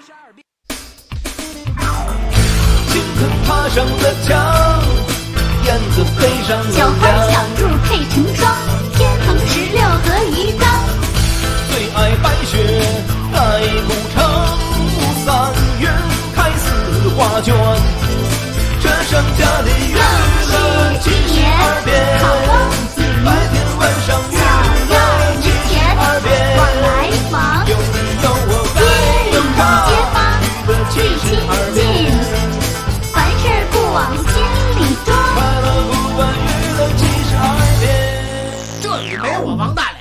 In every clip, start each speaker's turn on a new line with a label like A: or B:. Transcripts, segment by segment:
A: 青藤爬上了墙，燕子飞上了
B: 小花小兔配成双，天蓬16和鱼缸。
A: 最爱白雪盖古城，3月开4花卷，这剩下的娱乐72变，白天晚上娱乐72变，
B: 往来忙，
A: 有你有我在
B: 街坊
A: 娱乐
B: 最亲
A: 72
B: 近，
A: 变，
B: 凡事不往心里装。
A: 快乐不管娱乐72变。
C: 这里没我王大磊。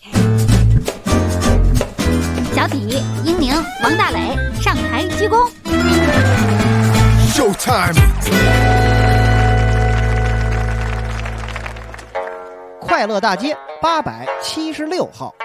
B: 小体、英宁、王大磊上台鞠躬。
D: Showtime！
E: 快乐大街876号，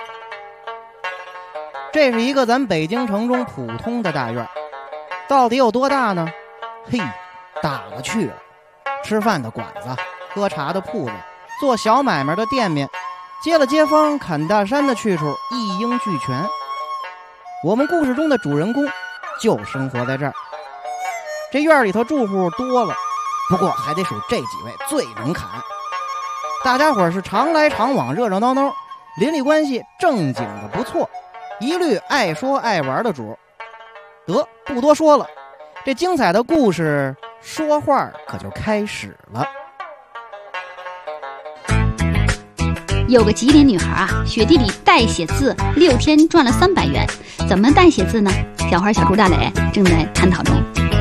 E: 这是一个咱北京城中普通的大院，到底有多大呢？嘿，大了去了！吃饭的馆子，喝茶的铺子，做小买卖的店面，接了街坊砍大山的去处一应俱全。我们故事中的主人公就生活在这儿。这院里头住户多了，不过还得数这几位最能砍。大家伙是常来常往，热热闹闹，邻里关系正经的不错，一律爱说爱玩的主。得，不多说了，这精彩的故事说话可就开始了。
B: 有个吉林女孩啊，雪地里代写字，6天赚了300元。怎么代写字呢？小花小猪大磊正在探讨中。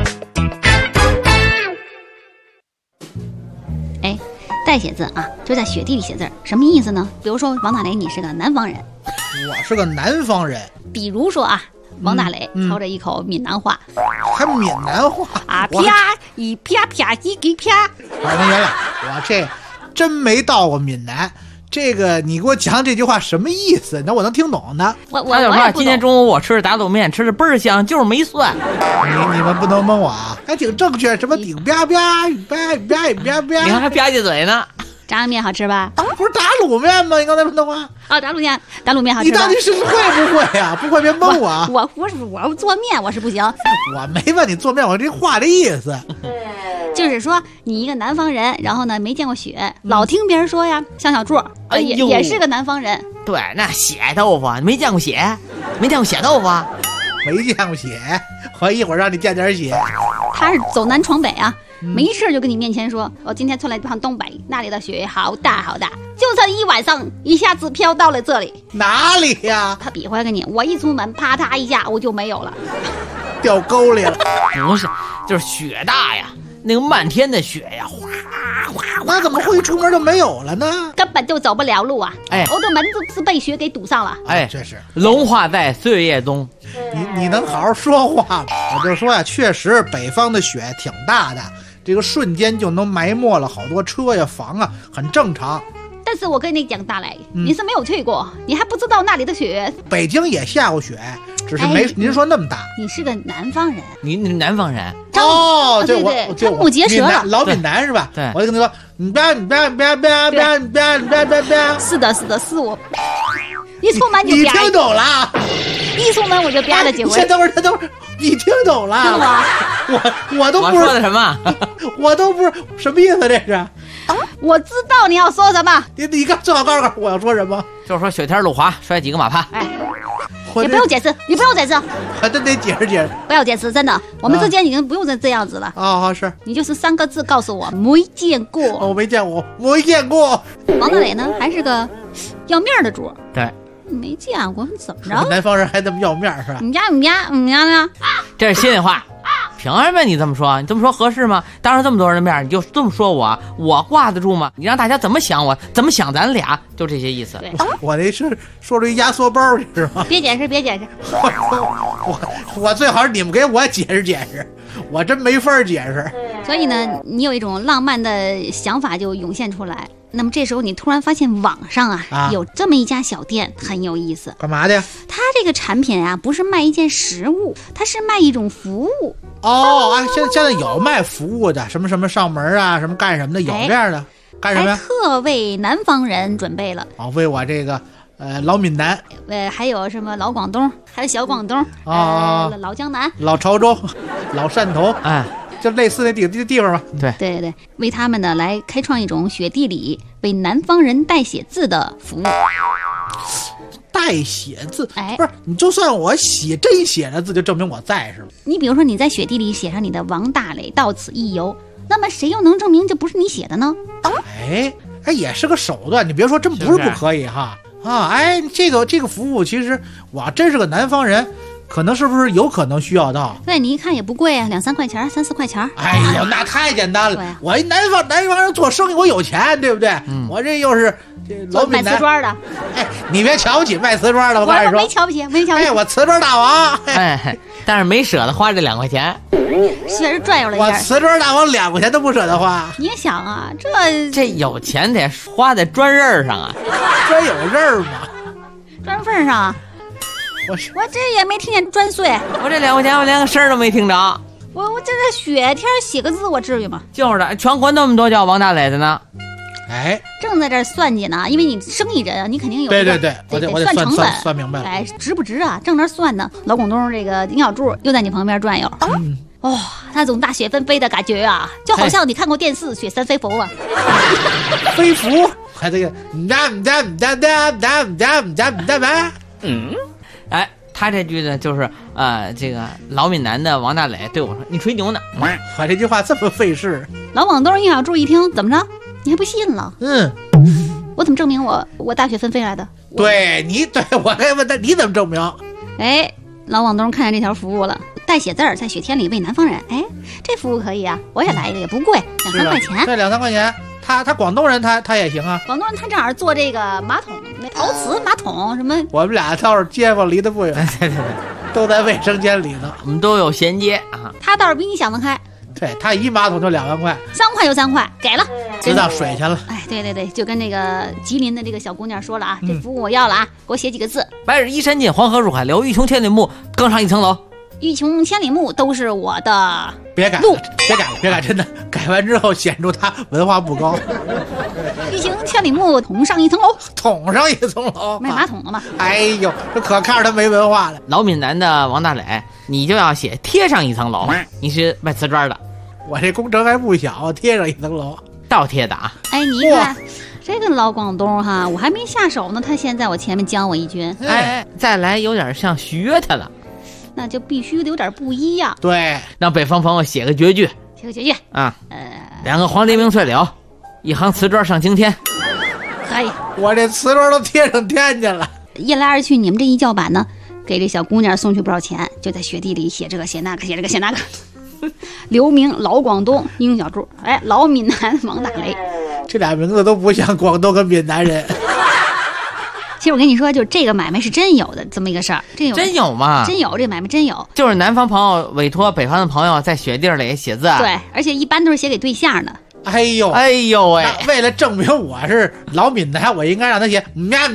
B: 哎，代写字啊，就在雪地里写字，什么意思呢？比如说王大磊，你是个南方人，
C: 我是个南方人，
B: 比如说啊，王大磊操着一口闽南话，
C: 还闽南话
B: 啊
C: 我
B: 啪一啪啪一给啪。
C: 好了，原来我这真没到过闽南。这个你给我讲这句话什么意思？那我能听懂呢？
B: 我
F: 他就说
B: 也不懂
F: 今天中午我吃的打卤面，吃的倍儿香，就是没蒜。
C: 你们不能蒙我啊！还挺正确，什么顶啪啪啪啪啪啪，
F: 你看还吧唧嘴呢。
B: 炸酱面好吃吧？
C: 不是打卤面吗？你刚才说的话，
B: 啊，打卤面好吃吧？
C: 你到底是会不会呀？不会别蒙我啊！
B: 我做面我是不行。
C: 我没问你做面，我这话的意思。
B: 就是说你一个南方人，然后呢没见过雪，老听别人说呀，像小柱，
F: 哎呦
B: 也是个南方人。
F: 对，那血豆腐没见过血，没见过血豆腐。
C: 没见过血，我一会儿让你见点血。
B: 他是走南闯北啊，没事就跟你面前说，我今天出来趟东北，那里的雪好大好大，就这一晚上一下子飘到了这里。
C: 哪里呀？
B: 他比划给你，我一出门啪嗒一下我就没有了。
C: 掉沟里了。
F: 不是，就是雪大呀，那个漫天的雪呀，哗哗哗。
C: 那怎么会出门就没有了呢？
B: 根本就走不了路啊！
F: 哎，
B: 我的门是被雪给堵上了。
F: 哎，
C: 这是
F: 龙化在岁月中。
C: 你能好好说话吗？我就说呀，确实北方的雪挺大的，这个瞬间就能埋没了好多车呀房啊，很正常。
B: 但是我跟你讲，大磊，你是没有去过，你还不知道那里的雪。
C: 北京也下过雪，只是没您说那么大。
B: 你是个南方人，
F: 你南方人
C: 哦，
B: 对对，他目结舌了，
C: 老闽南是吧？
F: 对，
C: 我就跟你说，你别，
B: 是的，是我，一出门就
C: 你听懂了？
B: 一出门我就啪了几回。
C: 先等会儿，你听懂了？
B: 听吗？
C: 我都不知道
F: 我说的什么？
C: 我都不知道什么意思，这是。
B: 我知道你要说什么。
C: 你最好告诉我要说什么。
F: 就是说雪天路滑，摔几个马趴。
B: 哎，你不用解释，
C: 还真得解释解释。
B: 不要解释，真的，我们之间已经不用这样子了。
C: 好是。
B: 你就是3个字告诉我，没见过。
C: 我没见过，我没见过。
B: 王大磊呢，还是个要面的主。
F: 对。
B: 没见过，怎么着？
C: 南方人还这么要面是吧？
B: 你家呢？
F: 这是心里话。凭什么你这么说？你这么说合适吗？当着这么多人的面，你就这么说我挂得住吗？你让大家怎么想我，怎么想咱俩，就这些意思。
B: 对，
C: 我那是说出一压缩包是吗？
B: 别解释。
C: 我最好是你们给我解释解释，我真没法解释。
B: 所以呢，你有一种浪漫的想法就涌现出来。那么这时候你突然发现网上啊有这么一家小店很有意思。
C: 干嘛的？
B: 它这个产品啊不是卖一件实物，它是卖一种服务。
C: 哦，哎，现在有卖服务的，什么上门啊，什么干什么的，有这样的。干什么呀？
B: 还特为南方人准备了。
C: 为我这个老闽南
B: 还有什么老广东，还有小广东
C: 啊，
B: 老江南、
C: 老潮州、老汕头，
F: 哎，
C: 就类似的地方吧。
B: 对，为他们呢来开创一种雪地里为南方人代写字的服务。
C: 代写字，
B: 哎，
C: 不是你就算我真写的字，就证明我在是吗？
B: 你比如说你在雪地里写上你的王大磊到此一游，那么谁又能证明这不是你写的呢？
C: 哎，也是个手段，你别说，真不是不可以哈。哎，这个服务其实我真是个南方人，可能是不是有可能需要到？
B: 对，你一看也不贵啊，2-3块钱，3-4块钱。
C: 哎呦，那太简单了。
B: 对
C: 我一南方人做生意，我有钱，对不对？我这又是老
B: 卖瓷砖的。
C: 哎，你别瞧不起卖瓷砖的，我跟你说，
B: 没瞧不起。
C: 哎，我瓷砖大王。
F: 哎，但是没舍得花这2块钱，
B: 确实转悠了一下。
C: 我瓷砖大王2块钱都不舍得花。
B: 你也想啊，
F: 这有钱得花在砖刃上啊，
C: 砖有刃吗？
B: 砖缝上啊。我这也没听见砖碎，
F: 我这2块钱我连个声儿都没听着。
B: 我这在雪天写个字，我至于吗？
F: 就是的，全国那么多叫王大磊的呢。
C: 哎，
B: 正在这算计呢，因为你生意人啊，你肯定有
C: 对，
B: 我得
C: 算
B: 成本，
C: 算明白了。
B: 哎，值不值啊？正那算呢，老广东这个丁小柱又在你旁边转悠。那种大雪纷飞的感觉啊，就好像你看过电视《雪山飞狐》啊。
C: 飞狐，还这个
F: 哎，他这句呢，就是这个老闽南的王大磊对我说：“你吹牛呢。”
C: 我这句话这么费事。
B: 老广东丁小柱一听，怎么着？你还不信了？我怎么证明我大雪纷飞来的？
C: 对我还问他你怎么证明？
B: 哎，老广东看见这条服务了，代写字儿在雪天里为南方人，哎，这服务可以啊，我也来一个，也不贵，2-3块钱。
C: 对，2-3块钱。他广东人他也行啊。
B: 广东人他正好做这个马桶，那陶瓷马桶什么。
C: 我们俩倒是街坊，离得不远，
F: 对，
C: 都在卫生间里呢。
F: 我们都有衔接啊。
B: 他倒是比你想得开。
C: 对，他一马桶就2万块
B: ，3块就3块，给了，
C: 知道水去了。
B: 哎，对，就跟那个吉林的这个小姑娘说了啊，这服务我要了啊，给我写几个字：
F: 白日依山尽，黄河入海流，欲穷千里目，更上一层楼。
B: 欲穷千里目都是我的。
C: 别改了，别改，真的改完之后显出他文化不高。
B: 欲穷千里目，捅上一层楼。
C: 捅上一层楼，
B: 卖马桶了吗？
C: 哎呦，这可看着他没文化了。
F: 老闽南的王大磊，你就要写贴上一层楼。你是卖瓷砖的，
C: 我这工程还不小，贴上一层楼，
F: 倒贴的啊。
B: 哎，你看这个老广东哈，我还没下手呢，他先在我前面将我一军。
F: 哎，再来有点像学他了。
B: 那就必须得有点不一样。
C: 对，
F: 让北方朋友写个绝句。
B: 写个绝句
F: 啊，2个黄鹂鸣翠柳，一行瓷砖上青天。
B: 可以，
C: 我这瓷砖都贴上天去了。
B: 一来二去，你们这一叫板呢，给这小姑娘送去不少钱，就在雪地里写这个写那个，写这个写那个。留名老广东丁小柱，哎，老闽南王大雷，
C: 这俩名字都不像广东跟闽南人。
B: 其实我跟你说，就这个买卖是真有的，这么一个事儿，
F: 真有吗？
B: 真有，这买卖真有。
F: 就是南方朋友委托北方的朋友在雪地里写字，
B: 对，而且一般都是写给对象的。
C: 哎呦
F: 喂！
C: 为了证明我是老闽南，我应该让他写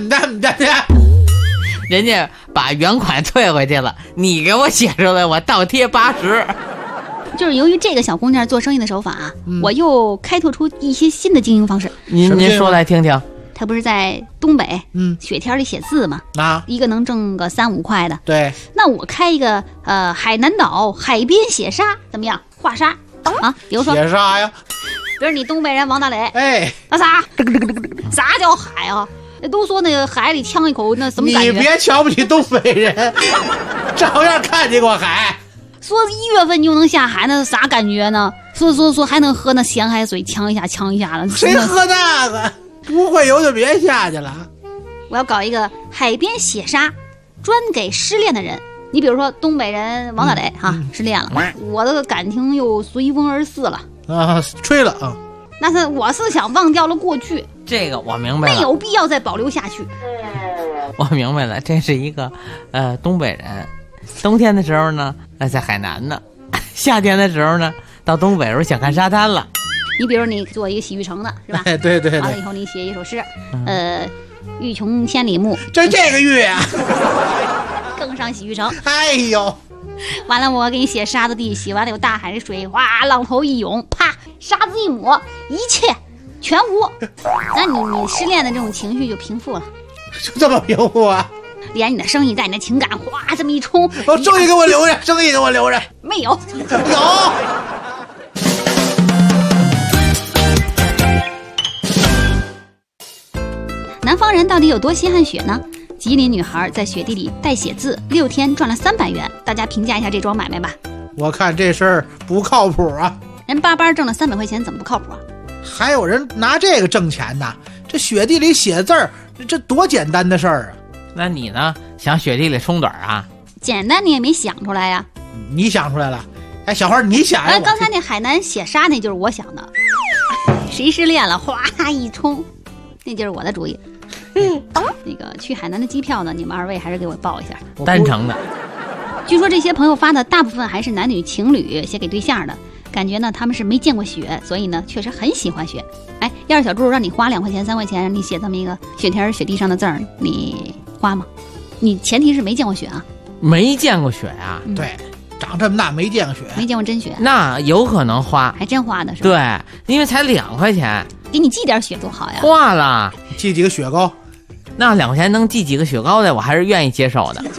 F: 人家把原款退回去了，你给我写出来，我倒贴80。
B: 就是由于这个小姑娘做生意的手法啊，我又开拓出一些新的经营方式。
F: 您说来听听。
B: 他不是在东北，雪天里写字嘛，一个能挣个3-5块的。
C: 对，
B: 那我开一个海南岛海边写沙怎么样？画沙啊，比如说
C: 写啥呀？
B: 比如你东北人王大雷，
C: 哎，
B: 那啥叫海啊？都说那个海里呛一口，那什么感觉？
C: 你别瞧不起东北人，照样看见过海。
B: 说1月份就能下海，那啥感觉呢？说还能喝那咸海水，呛一下的。
C: 谁喝那个？不会游就别下去了。
B: 我要搞一个海边写沙，专给失恋的人。你比如说东北人王大雷失恋了，我的感情又随风而逝了
C: 啊，吹了啊。
B: 那我是想忘掉了过去，
F: 这个我明白了，
B: 没有必要再保留下去。
F: 我明白了，这是一个东北人，冬天的时候呢在海南呢，夏天的时候呢到东北时候想看沙滩了。
B: 你比如你做一个洗浴城的是吧？
C: 哎，对。
B: 完了以后你写一首诗，欲穷千里目，
C: 就这个月啊，
B: 更上洗浴城。
C: 哎呦，
B: 完了我给你写沙子地，洗完了有大海的水，哗，浪头一涌，啪，沙子一抹，一切全无。那你失恋的这种情绪就平复了。
C: 就这么平复啊？
B: 连你的生意带你的情感，哗这么一冲，
C: 生意给我留着，生意给我留着。
B: 没有？
C: 有。
B: 南方人到底有多稀罕雪呢？吉林女孩在雪地里代写字6天赚了300元，大家评价一下这桩买卖吧。
C: 我看这事儿不靠谱啊！
B: 人巴巴挣了300块钱，怎么不靠谱啊？
C: 还有人拿这个挣钱呢？这雪地里写字儿，这多简单的事儿啊！
F: 那你呢？想雪地里冲盹啊？
B: 简单你也没想出来呀？
C: 你想出来了？哎，小花你想呀？
B: 刚才那海南写沙那就是我想的，谁失恋了哗一冲，那就是我的主意。那个去海南的机票呢，你们2位还是给我报一下，
F: 单程的。
B: 据说这些朋友发的大部分还是男女情侣写给对象的，感觉呢他们是没见过雪，所以呢确实很喜欢雪。哎，要是小猪让你花2块钱3块钱，让你写这么一个雪天雪地上的字儿，你花吗？你前提是没见过雪啊。
F: 没见过雪啊？
C: 对，长这么大没见过雪，
B: 没见过真雪，
F: 那有可能花，
B: 还真花的是吧？
F: 对，因为才2块钱，
B: 给你寄点雪多好呀。
F: 花了，
C: 寄几个雪糕，
F: 那2块钱能寄几个雪糕的，我还是愿意接受的。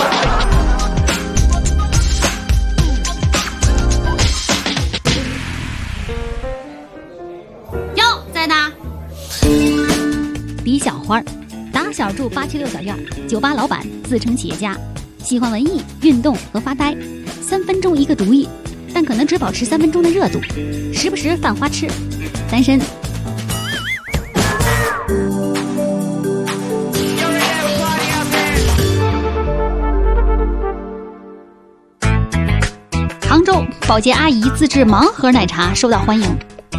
B: 哟，在呢。李小花，打小住876小院，酒吧老板，自称企业家，喜欢文艺、运动和发呆，3分钟一个主意，但可能只保持3分钟的热度，时不时犯花痴，单身。杭州保洁阿姨自制盲盒奶茶受到欢迎。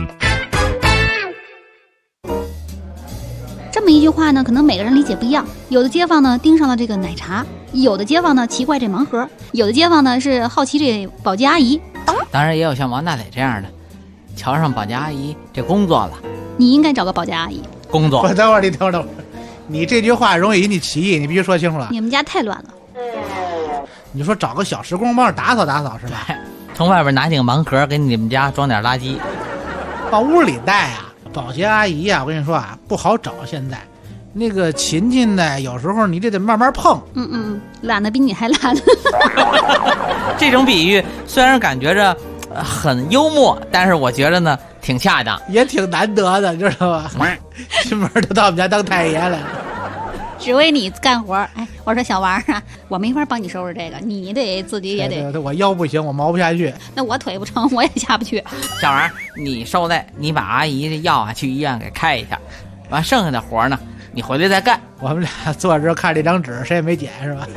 B: 这么一句话呢，可能每个人理解不一样。有的街坊呢盯上了这个奶茶，有的街坊呢奇怪这盲盒，有的街坊呢是好奇这保洁阿姨。
F: 当然也有像王大磊这样的，瞧上保洁阿姨这工作了。
B: 你应该找个保洁阿姨
F: 工作。
C: 我等会儿，你等会儿，你这句话容易引起歧义，你必须说清楚了。
B: 你们家太乱了。
C: 你说找个小时工帮着打扫打扫是吧？
F: 从外边拿几个盲盒给你们家装点垃圾，
C: 往屋里带啊。保洁阿姨啊，我跟你说啊，不好找。现在那个勤勤的，有时候你这得慢慢碰。
B: 懒得比你还懒。
F: 这种比喻虽然感觉着很幽默，但是我觉得呢挺恰当，
C: 也挺难得的，知道吧？进门都到我们家当太爷来了，
B: 只为你干活。哎，我说小王啊，我没法帮你收拾这个，你得自己也得。
C: 对，我腰不行，我毛不下去。
B: 那我腿不成，我也下不去。
F: 小王，你受累，你把阿姨这药啊去医院给开一下，完剩下的活呢，你回来再干。
C: 我们俩坐这看这张纸，谁也没捡是吧？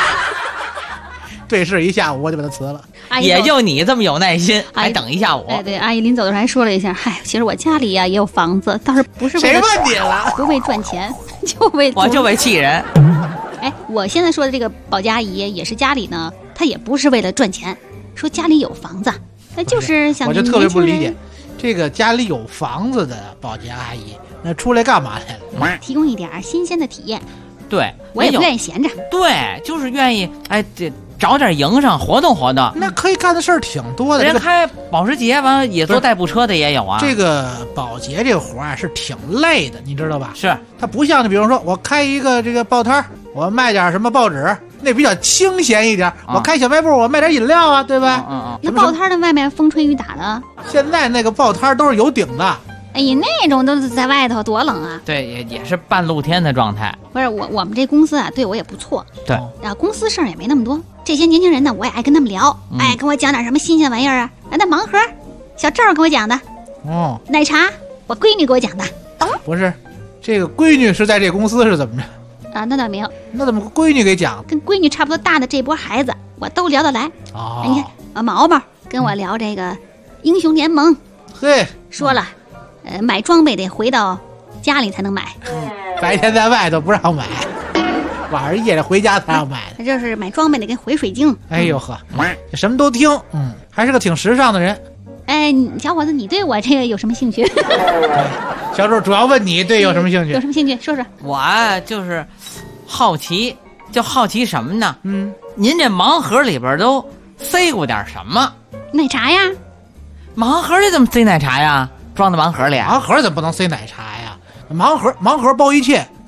C: 对视一下午，我就把他辞了。
F: 也就你这么有耐心，还等一下午。
B: 对，阿姨临走的时候还说了一下，嗨，其实我家里呀也有房子，倒是不是为了
C: 谁问你了？
B: 不为赚钱，我
F: 就为气人。
B: 哎，我现在说的这个保洁阿姨也是家里呢，她也不是为了赚钱，说家里有房子，那就是想。
C: 我就特别不理解，这个家里有房子的保洁阿姨，那出来干嘛来了？
B: 提供一点新鲜的体验。
F: 对，
B: 我也不愿意闲着。
F: 对，就是愿意这找点营生，活动活动。
C: 那可以干的事儿挺多的。
F: 人开保时捷完也做代步车的也有啊。
C: 这个保洁这个活啊是挺累的，你知道吧？
F: 是，
C: 它不像你比如说我开一个这个报摊，我卖点什么报纸，那比较清闲一点。我开小卖部，我卖点饮料啊，对吧？
B: 那报摊的外面风吹雨打的。
C: 现在那个报摊都是有顶的。
B: 哎呀，那种都是在外头多冷啊！
F: 对，也是半露天的状态。
B: 不是我们这公司啊，对我也不错。
F: 对，
B: 啊，公司事儿也没那么多。这些年轻人呢，我也爱跟他们聊，跟我讲点什么新鲜玩意儿啊。那盲盒，小赵跟我讲的。
C: 哦，
B: 奶茶，我闺女给我讲的。
C: 不是，这个闺女是在这公司是怎么着？
B: 啊，那倒没有。
C: 那怎么闺女给讲？
B: 跟闺女差不多大的这波孩子，我都聊得来。
C: 哦，
B: 你看毛毛跟我聊这个英雄联盟，
C: 嘿，
B: 说了。买装备得回到家里才能买，
C: 白天在外头不让买，晚上夜里回家才让买的。
B: 这是买装备得跟回水晶。
C: 哎呦呵，什么都听，还是个挺时尚的人。
B: 哎，小伙子，你对我这个有什么兴趣？
C: 小周主要问你对有什么兴趣？
B: 有什么兴趣？说说。
F: 我就是好奇，就好奇什么呢？您这盲盒里边都塞过点什么？
B: 奶茶呀。
F: 盲盒里怎么塞奶茶呀？装在盲盒里，
C: 盲盒怎么不能塞奶茶呀？盲盒包一切，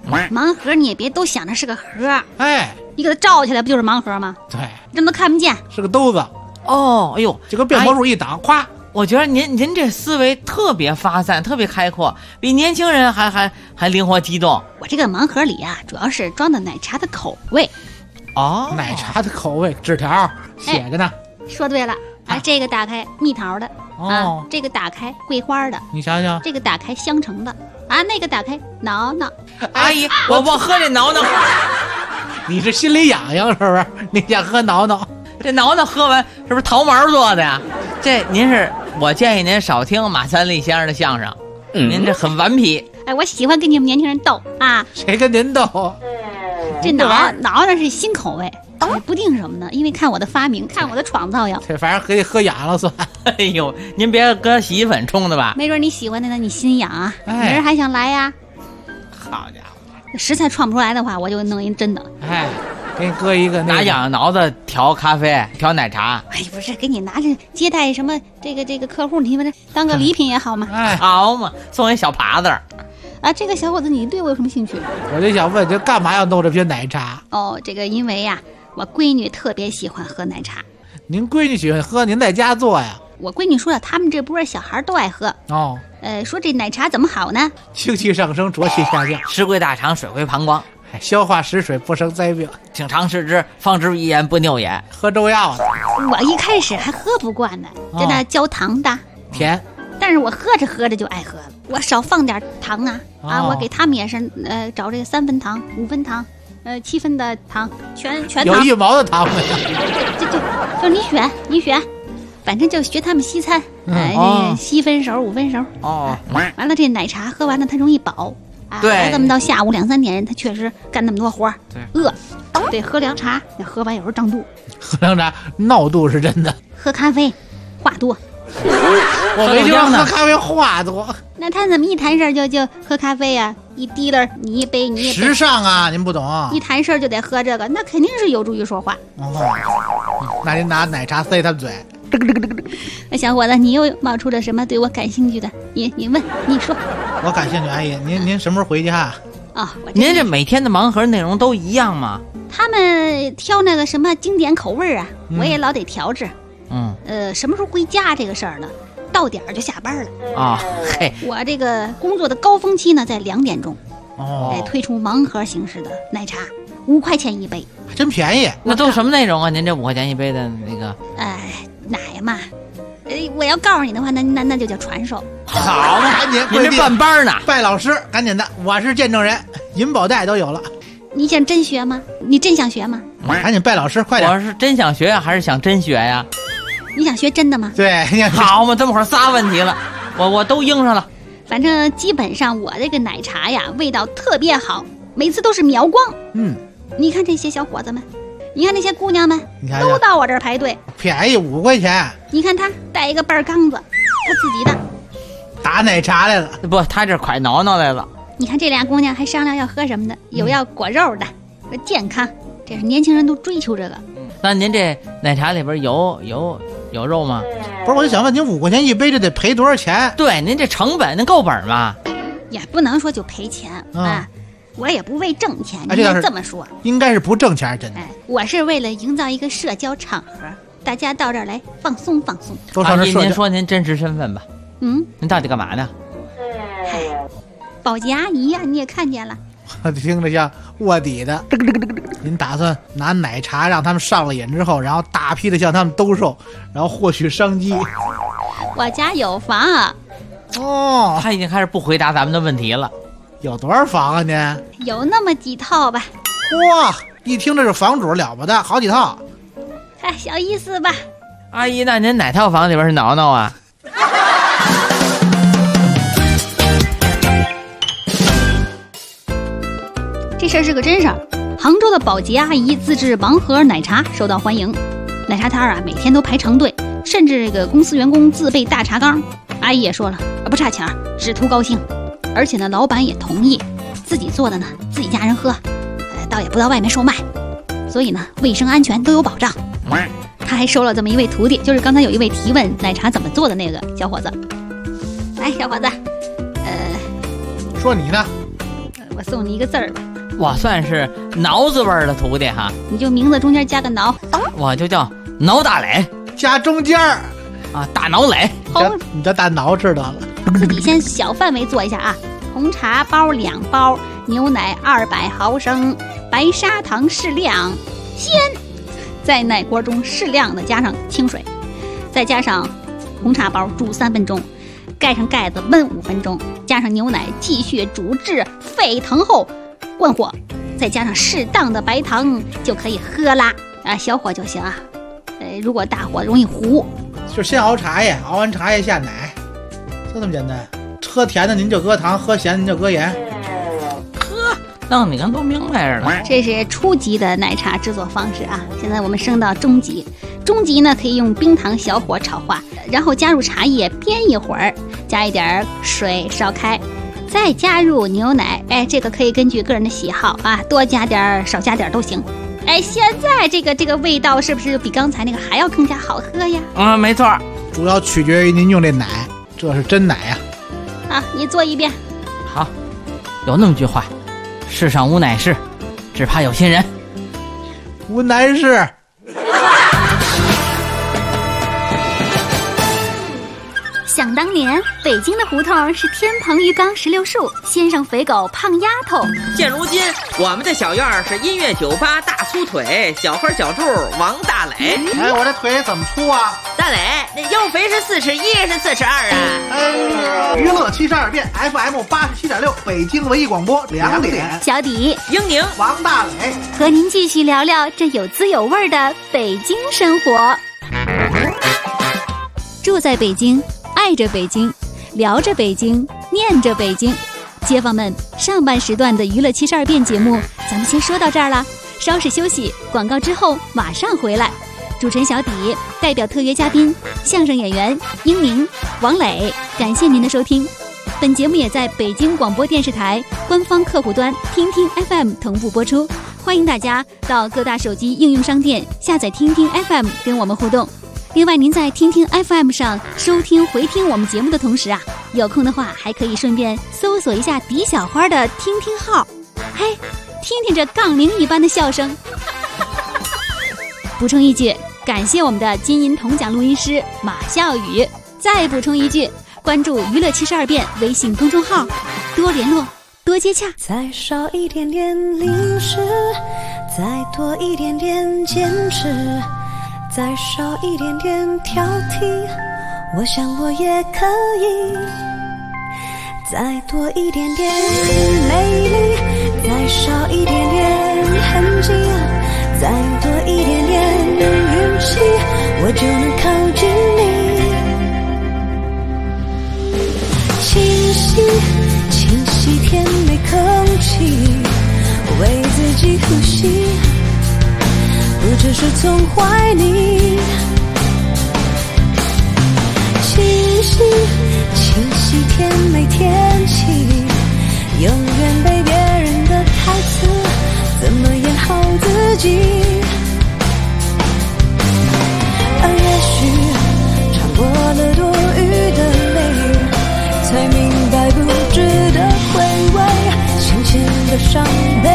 B: 盲盒你也别都想着是个盒，
C: 哎，
B: 你给它罩起来不就是盲盒吗？
C: 对，
B: 这都看不见。
C: 是个兜子，
F: 哦，哎呦，
C: 就跟变魔术一挡，咵。
F: 我觉得您这思维特别发散，特别开阔，比年轻人还灵活机动。
B: 我这个盲盒里啊，主要是装的奶茶的口味。
F: 哦，
C: 奶茶的口味，纸条写着呢。
B: 说对了啊，这个打开蜜桃的
C: 哦
B: 啊，这个打开桂花的，
C: 你想想，
B: 这个打开香橙的啊，那个打开挠挠。
F: 阿姨，我喝这挠挠，
C: 你是心里痒痒是不是？你想喝挠挠？
F: 这挠挠喝完是不是桃毛做的呀？这我建议您少听马三立先生的相声，您这很顽皮。
B: 哎，我喜欢跟你们年轻人斗啊。
C: 谁跟您斗？
B: 这挠挠是新口味，不定什么呢？因为看我的发明，看我的创造呀。
C: 这反正可以喝痒了算。
F: 哎呦，您别搁洗衣粉冲的吧？
B: 没准你喜欢的呢，你心痒啊，
C: 哎
B: 明儿还想来呀？
F: 好家伙，
B: 实在创不出来的话，我就弄一真的。
C: 哎，给你搁一个那
F: 拿
C: 个
F: 痒挠子调咖啡，调奶茶，
B: 哎，不是，给你拿着接待什么这个客户，你们这当个礼品也好嘛。
C: 哎，
F: 好嘛，送一小耙子儿。
B: 啊，这个小伙子，你对我有什么兴趣？
C: 我就想问，这干嘛要弄这瓶奶茶？
B: 哦，这个因为呀，我闺女特别喜欢喝奶茶。
C: 您闺女喜欢喝，您在家做呀？
B: 我闺女说了，他们这波小孩都爱喝。
C: 哦，
B: 说这奶茶怎么好呢？
C: 清气上升，浊气下降，
F: 食归大肠，水归膀胱，
C: 消化食水，不生灾病。
F: 挺肠视之，方知一言不拗也。
C: 喝中药的，
B: 我一开始还喝不惯呢，就那焦糖的，
C: 甜。
B: 但是我喝着喝着就爱喝了。我少放点糖啊，我给他们也是找这个3分糖、5分糖、7分的糖，全
C: 有
B: 糖。
C: 1毛的糖没有？
B: 就你选，反正就学他们西餐，这7分熟、5分熟。
F: 哦，
B: 完了这奶茶喝完了它容易饱啊，
F: 对
B: 这么到下午2、3点，他确实干那么多活儿，
F: 对，
B: 饿，得喝凉茶，那喝完有时候胀肚，
C: 喝凉茶闹肚是真的。
B: 喝咖啡话多。
C: 我没听说喝咖啡话多。
B: 那他怎么一谈事儿就喝咖啡呀、一滴了你一杯你一杯，
C: 时尚啊，您不懂。
B: 一谈事儿就得喝这个，那肯定是有助于说话。
C: 哦，那您拿奶茶塞他们嘴。
B: 那小伙子，你又冒出了什么对我感兴趣的？你问，你说。
C: 我感兴趣，阿姨，您什么时候回家？
F: 您这每天的盲盒内容都一样吗？
B: 他们挑那个什么经典口味啊，我也老得调制。什么时候回家这个事儿呢？到点儿就下班了
F: 啊。嘿，
B: 我这个工作的高峰期呢，在2点钟。
C: 哦，
B: 推出盲盒形式的奶茶，5块钱一杯，
C: 真便宜。
F: 那都什么内容啊？您这5块钱一杯的那个？
B: 奶嘛。我要告诉你的话，那就叫传授。
F: 好嘛，
C: 赶紧，
F: 您这办班呢？
C: 拜老师，赶紧的，我是见证人，银保带都有了。
B: 你想真学吗？你真想学吗？
C: 赶紧拜老师，快点！
F: 我是真想学呀，还是想真学呀？
B: 你想学真的吗？
C: 对，
F: 好嘛，这么会儿仨问题了，我都应上了。
B: 反正基本上我这个奶茶呀，味道特别好，每次都是秒光。你看这些小伙子们，你看那些姑娘们，都到我这儿排队。
C: 便宜5块钱。
B: 你看他带一个半缸子，他自己的
C: 打奶茶来了。
F: 不，他这快挠挠来了。
B: 你看这俩姑娘还商量要喝什么的，有要果肉的，健康，这是年轻人都追求这个。
F: 那您这奶茶里边有肉吗？
C: 不是，我就想问您，5块钱一杯，这得赔多少钱？
F: 对，您这成本能够本吗？
B: 也不能说就赔钱啊，我也不为挣钱，你
C: 要
B: 这么说，
C: 应该是不挣钱，真的。
B: 我是为了营造一个社交场合，大家到这儿来放松放松。
F: 您说您真实身份吧？您到底干嘛呢？
B: 保洁阿姨呀，你也看见了。
C: 我听着像卧底的。您打算拿奶茶让他们上了瘾之后，然后大批的向他们兜售，然后获取商机。
B: 我家有房。
F: 他已经开始不回答咱们的问题了。
C: 有多少房啊您？
B: 有那么几套吧。
C: 哇，一听这是房主了不得，好几套。
B: 小意思吧。
F: 阿姨，那您哪套房里边是挠挠啊？
B: 这事儿是个真事儿。杭州的保洁阿姨自制盲盒奶茶受到欢迎，奶茶摊啊每天都排长队，甚至这个公司员工自备大茶缸。阿姨也说了，不差钱，只图高兴。而且呢，老板也同意自己做的呢，自己家人喝，倒也不到外面售卖，所以呢，卫生安全都有保障。他还收了这么一位徒弟，就是刚才有一位提问奶茶怎么做的那个小伙子。来，小伙子，
C: 说你呢？
B: 我送你一个字儿吧。
F: 我算是挠字辈的徒弟哈。
B: 你就名字中间加个挠，
F: 我就叫挠大磊
C: 加中间儿
F: 啊，大挠磊。
C: 你的大挠知道了。
B: 自己先小范围做一下啊。红茶包2包，牛奶200毫升，白砂糖适量，先在奶锅中适量的加上清水，再加上红茶包煮3分钟，盖上盖子焖5分钟，加上牛奶继续煮至沸腾后关火，再加上适当的白糖就可以喝啦。小火就行啊。如果大火容易糊。
C: 就先熬茶叶，熬完茶叶下奶，就这么简单。喝甜的您就搁糖，喝咸的您就搁盐。
F: 弄你看都明白着呢。
B: 这是初级的奶茶制作方式啊。现在我们升到中级，中级呢可以用冰糖小火炒化，然后加入茶叶煸一会儿，加一点水烧开，再加入牛奶。这个可以根据个人的喜好啊，多加点少加点都行。现在这个味道是不是比刚才那个还要更加好喝呀？
F: 没错，
C: 主要取决于您用这奶，这是真奶呀。
B: 你做一遍。
F: 好，有那么句话，世上无奶事，只怕有心人。
C: 无难事。
B: 想当年，北京的胡同是天棚鱼缸16树，先生肥狗胖丫头。
D: 现如今，我们这小院是音乐酒吧大粗腿，小花小柱王大磊。
C: 我这腿怎么粗啊？
D: 大磊，那腰肥是41是42啊？
C: 娱乐72变 FM 87.6，北京文艺广播2点。
B: 小底、
D: 英宁、
C: 王大磊
B: 和您继续聊聊这有滋有味的北京生活。住在北京，爱着北京，聊着北京，念着北京。街坊们，上半时段的娱乐72变节目咱们先说到这儿了，稍事休息，广告之后马上回来。主持人小底代表特约嘉宾相声演员英宁、王磊，感谢您的收听。本节目也在北京广播电视台官方客户端听听 FM 同步播出，欢迎大家到各大手机应用商店下载听听 FM 跟我们互动。另外，您在听听 FM 上收听回听我们节目的同时啊，有空的话还可以顺便搜索一下李小花的听听号，听听这杠铃一般的笑声。补充一句，感谢我们的金银铜奖录音师马笑宇。再补充一句，关注娱乐72变微信公众号，多联络，多接洽。
G: 再少一点点零食，再多一点点坚持，再少一点点挑剔，我想我也可以。再多一点点美丽，再少一点点痕迹，再多一点点运气，我就能靠近你。清晰清晰甜美空气，为自己呼吸，不只是从怀里。清晰清晰甜美天气，永远被别人的台词怎么演好自己。也许尝过了多余的泪，才明白不值得回味先前的伤悲。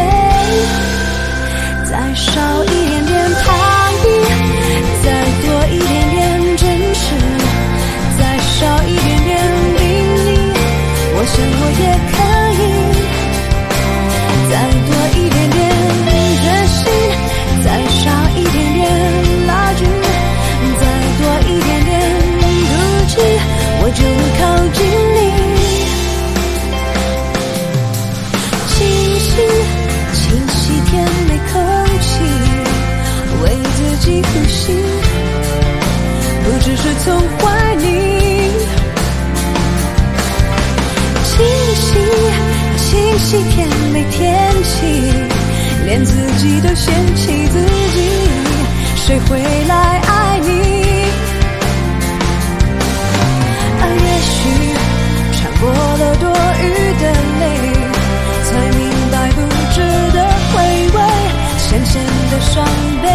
G: 再少一点点逃避，再多一点点真实，再少一点点定义，我想我也可以。再多一点点决心，再少一点点拉锯，再多一点点孤寂，我就能靠近你。清晰清晰甜美空气，为自己呼吸，不只是从怀里。清晰清晰甜美天气，连自己都嫌弃自己，谁会来爱你？也许尝过了多余的泪，才明白不值得回味先前的伤悲。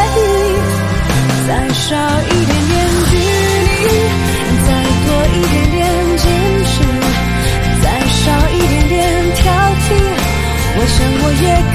G: 再少一点点距离，再多一点点坚持，再少一点点挑剔，我想我也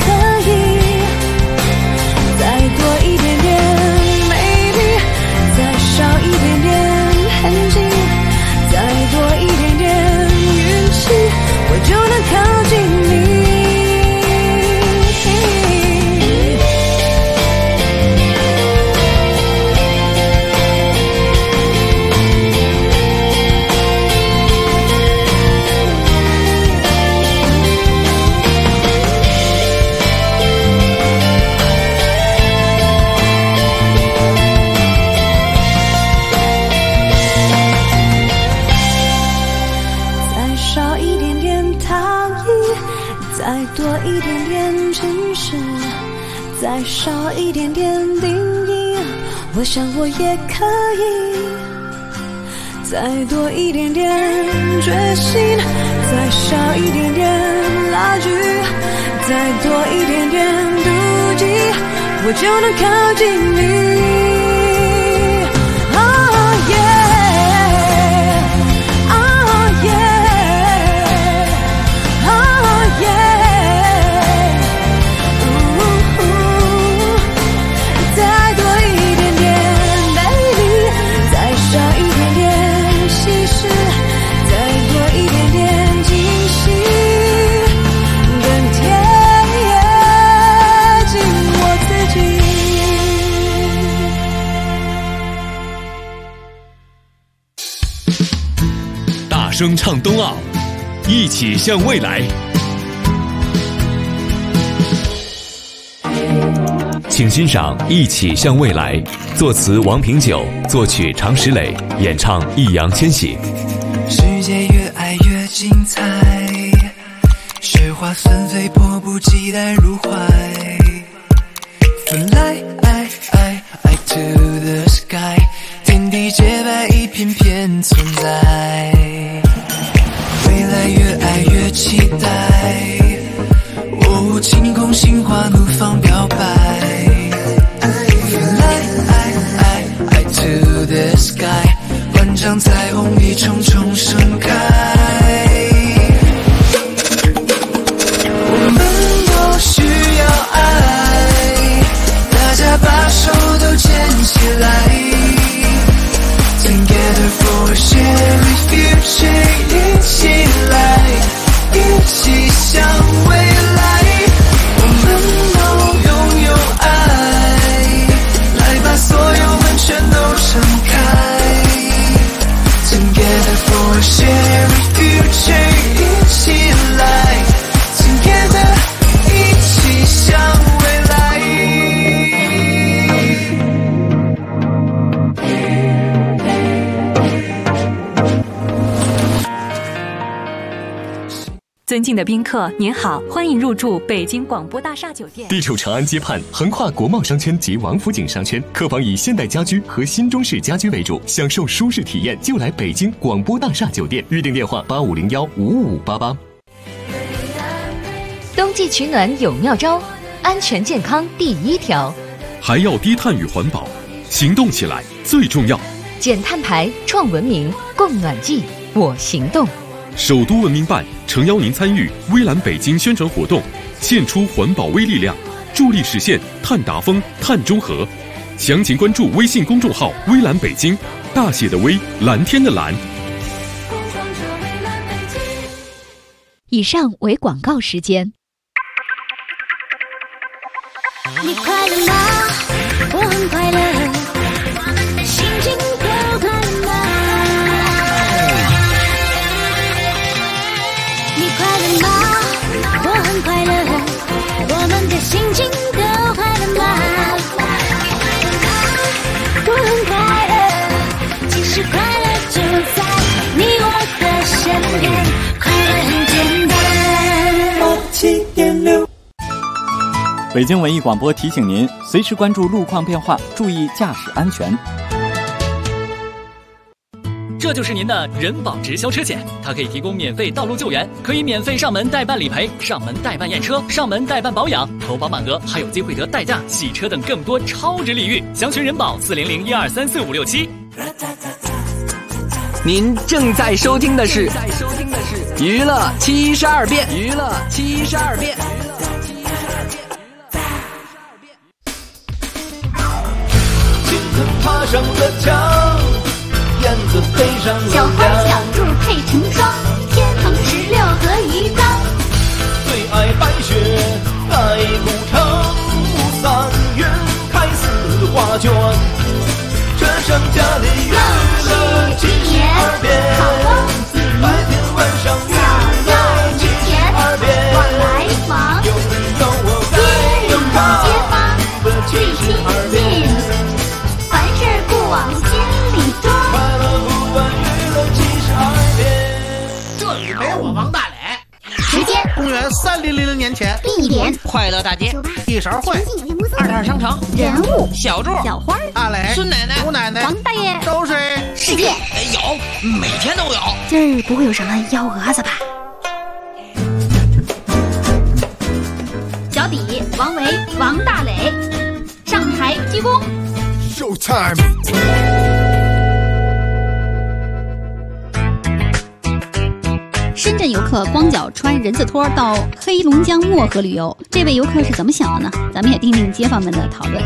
G: 一点点矜持，再少一点点定义，我想我也可以。再多一点点决心，再少一点点拉锯，再多一点点妒忌，我就能靠近你。
H: 大声唱冬奥，一起向未来。请欣赏《一起向未来》，作词王平久，作曲常石磊，演唱易烊千玺。
I: 世界越爱越精彩，雪花纷飞，迫不及待入怀。Fly to the sky， 天地洁白，一片片存在。未来越爱越期待，哦，晴空心花怒放表白。Fly to the sky， 万丈彩虹一重重盛开。我们都需要爱，大家把手都牵起来。Together for a shared future， 一起来，一起向未来。我们都拥有爱，来把所有门全都敞开。Together for a shared future， 一起来 ，Together， 一起向未来。
J: 尊敬的宾客，您好，欢迎入住北京广播大厦酒店。
H: 地处长安街畔，横跨国贸商圈及王府井商圈，客房以现代家居和新中式家居为主，享受舒适体验就来北京广播大厦酒店。预订电话8501-55588。
K: 冬季取暖有妙招，安全健康第一条，
L: 还要低碳与环保，行动起来最重要。
K: 减碳排，创文明，供暖季，我行动。
L: 首都文明办诚邀您参与微蓝北京宣传活动，献出环保微力量，助力实现碳达峰、碳中和。详情关注微信公众号微蓝北京，大写的微，蓝天的蓝。
B: 以上为广告时间。
G: 你快乐吗？我很快乐，心情都快乐吗？你快乐吗？我很快乐，我们的心情都快乐吗？我很快乐，其实快乐就在你我的身边，快乐很简单。87.6
M: 北京文艺广播提醒您，随时关注路况变化，注意驾驶安全。
N: 这就是您的人保直销车险，它可以提供免费道路救援，可以免费上门代办理赔、上门代办验车、上门代办保养，投保满额还有机会得代驾、洗车等更多超值礼遇。详询人保400-1234567。
O: 您正在收听的是娱乐72变，娱乐72变。
A: 爬上了墙，燕子飞上了
B: 小花小兔配成双，天蓬16和鱼缸。
A: 最爱白雪盖古城，3月开4画卷。这盛家的娱乐72变，白天晚上娱乐72变。
B: 往来往，
A: 有你有我在有他，
B: 街坊最亲近。往心里装，
A: 快乐不断娱乐72变。
C: 这里没我王大磊。 时间：公元 3000年前，
B: 地点
F: 快乐大街，
C: 一勺烩
F: ，22商城，
B: 人物
F: 小柱、
B: 小花、
C: 阿磊、
F: 孙奶奶、
C: 吴奶奶、
B: 王大爷，
C: 都是
B: 世界
F: 有，每天都有。
B: 今儿不会有什么幺蛾子吧？小底、王维、王大磊上台鞠躬。
I: Showtime。
B: 深圳游客光脚穿人字拖到黑龙江漠河旅游，这位游客是怎么想的呢？咱们也听听街坊们的讨论。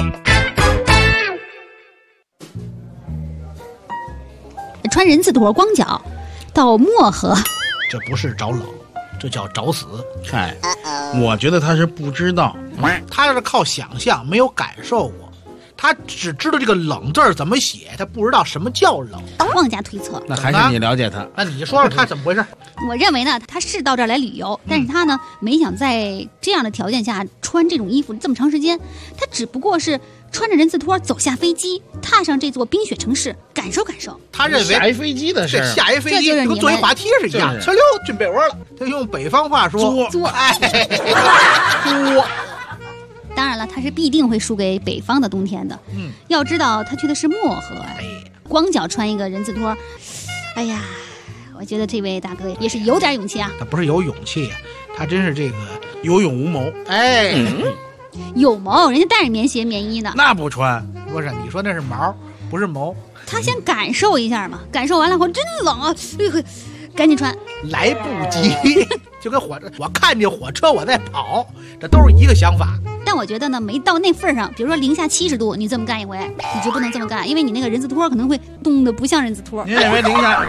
B: 穿人字拖光脚到漠河，
C: 这不是找冷，这叫找死。
P: 哎，我觉得他是不知道，
C: 他是靠想象，没有感受过。他只知道这个冷字儿怎么写，他不知道什么叫冷。
B: 妄加推测，
P: 那还是你了解他。
C: 那你说说他怎么回事？
B: 我认为呢，他是到这儿来旅游，但是他呢没想在这样的条件下穿这种衣服这么长时间，他只不过是穿着人字拖走下飞机，踏上这座冰雪城市，感受感受。
C: 他认为
P: 下一飞机的事，
C: 下一飞机跟坐一滑梯是一样，哧溜进被窝了。他用北方话说
B: 作，
C: 哎，作。
B: 当然了，他是必定会输给北方的冬天的。要知道他去的是漠河呀，光脚穿一个人字拖，哎呀，我觉得这位大哥也是有点勇气啊。
C: 他不是有勇气啊，他真是这个
P: 有勇无谋。
C: 哎，
B: 有谋，人家带着棉鞋棉衣呢。
P: 那不穿，
C: 不是你说那是毛，不是谋。
B: 他先感受一下嘛，感受完了后真冷啊，赶紧穿，
C: 来不及。就跟我看见火车我在跑，这都是一个想法。
B: 但我觉得呢，没到那份上。比如说零下70度，你这么干一回，你就不能这么干，因为你那个人字拖可能会冻得不像人字拖。
P: 你认为零下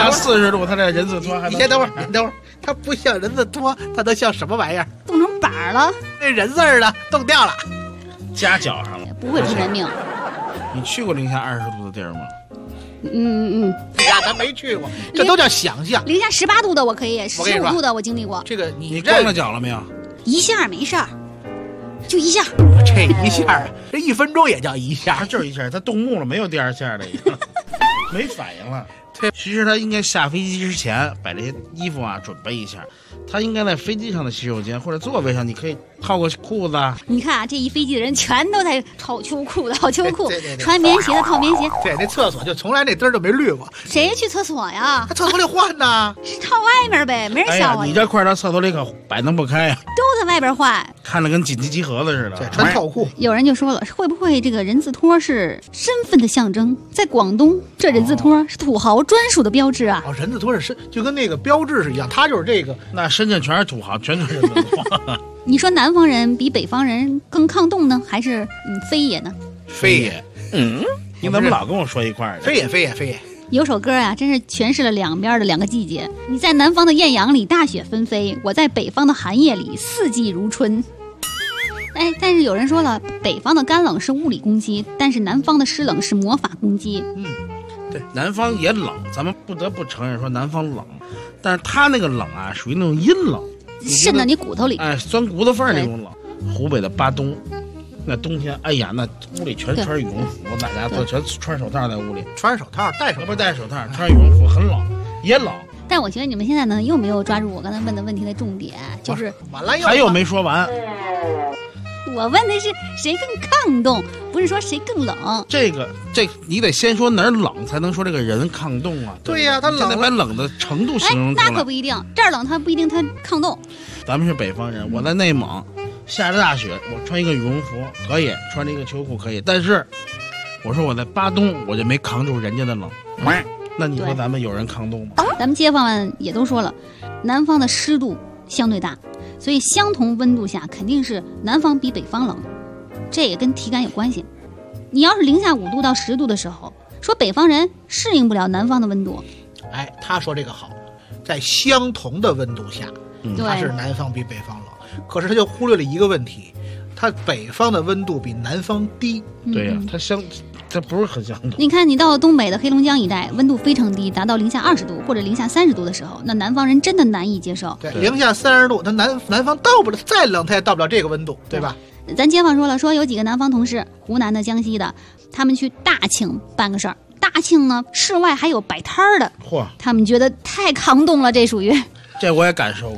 P: 40度，他这人字拖还能？
C: 你先等会儿，它不像人字拖，它都像什么玩意儿？
B: 冻成板了。
C: 那人字儿呢，冻掉了，
P: 夹脚上了，
B: 不会出人命。
P: 你去过零下20度的地儿吗？
C: 哎呀，咱没去过，这都叫想象。
B: 零下18度的我可以，15度的我经历过。
C: 这个
P: 你光着脚了没有？
B: 一下没事儿，就一下。
C: 这一下啊，这1分钟也叫一下，
P: 就是一下，他冻木了，没有第二下的，没反应了。其实他应该下飞机之前把这些衣服啊准备一下，他应该在飞机上的洗手间或者座位上，你可以套个裤子啊。
B: 你看啊，这一飞机的人全都在套秋裤的套秋裤，穿棉鞋的套棉鞋。
C: 对，那厕所就从来那灯就没绿过。
B: 谁去厕所呀？
C: 他厕所里换呢，
B: 是套外面呗，没人笑我。
P: 你这块到厕所里可摆弄不开呀，
B: 都在外边换，
P: 看着跟紧急集合的似的。
C: 对，穿套裤。
B: 有人就说了，会不会这个人字拖是身份的象征？在广东，这人字拖是土豪专属的标志啊。
C: 人字拖是就跟那个标志是一样，他就是这个。
P: 那深圳全是土豪，全是人字拖。
B: 你说南方人比北方人更抗冻呢，还是非也呢？
C: 非也，
P: 你怎么老跟我说一块儿？
C: 非也。
B: 有首歌啊，真是诠释了两边的2个季节。你在南方的艳阳里大雪纷飞，我在北方的寒夜里四季如春。哎，但是有人说了，北方的干冷是物理攻击，但是南方的湿冷是魔法攻击。
P: 对，南方也冷，咱们不得不承认说南方冷，但是他那个冷啊，属于那种阴冷，
B: 渗到你骨头里，
P: 哎，酸骨头缝那种冷。湖北的巴东，那冬天，哎呀，那屋里全穿羽绒服，大家都全穿手套在屋里，
C: 穿手套、戴手套，
P: 不是戴手套，穿羽绒服，很冷，也冷。
B: 但我觉得你们现在呢，又没有抓住我刚才问的问题的重点，就是
P: 还有没说完。
B: 我问的是谁更抗冻，不是说谁更冷。
P: 这你得先说哪儿冷，才能说这个人抗冻啊。
C: 对呀，他冷，
P: 得把冷的程度形容出来。
B: 那可不一定，这儿冷他不一定他抗冻。
P: 咱们是北方人，我在内蒙下着大雪，我穿一个羽绒服可以，穿着一个秋裤可以，但是我说我在巴东，我就没扛住人家的冷。那你说咱们有人抗冻吗？
B: 咱们街坊们也都说了，南方的湿度相对大，所以相同温度下肯定是南方比北方冷，这也跟体感有关系。你要是零下5度到10度的时候，说北方人适应不了南方的温度。
C: 哎，他说这个好，在相同的温度下，他是南方比北方冷，可是他就忽略了一个问题，他北方的温度比南方低。
P: 对呀，它不是很相同。
B: 你看，你到东北的黑龙江一带，温度非常低，达到零下20度或者零下30度的时候，那南方人真的难以接受。
C: 对，零下30度，那南方到不了，再冷它也到不了这个温度，对吧？
B: 咱街坊说了，说有几个南方同事，湖南的、江西的，他们去大庆办个事儿。大庆呢，室外还有摆摊儿的，他们觉得太抗冻了，这属于。
P: 这我也感受过。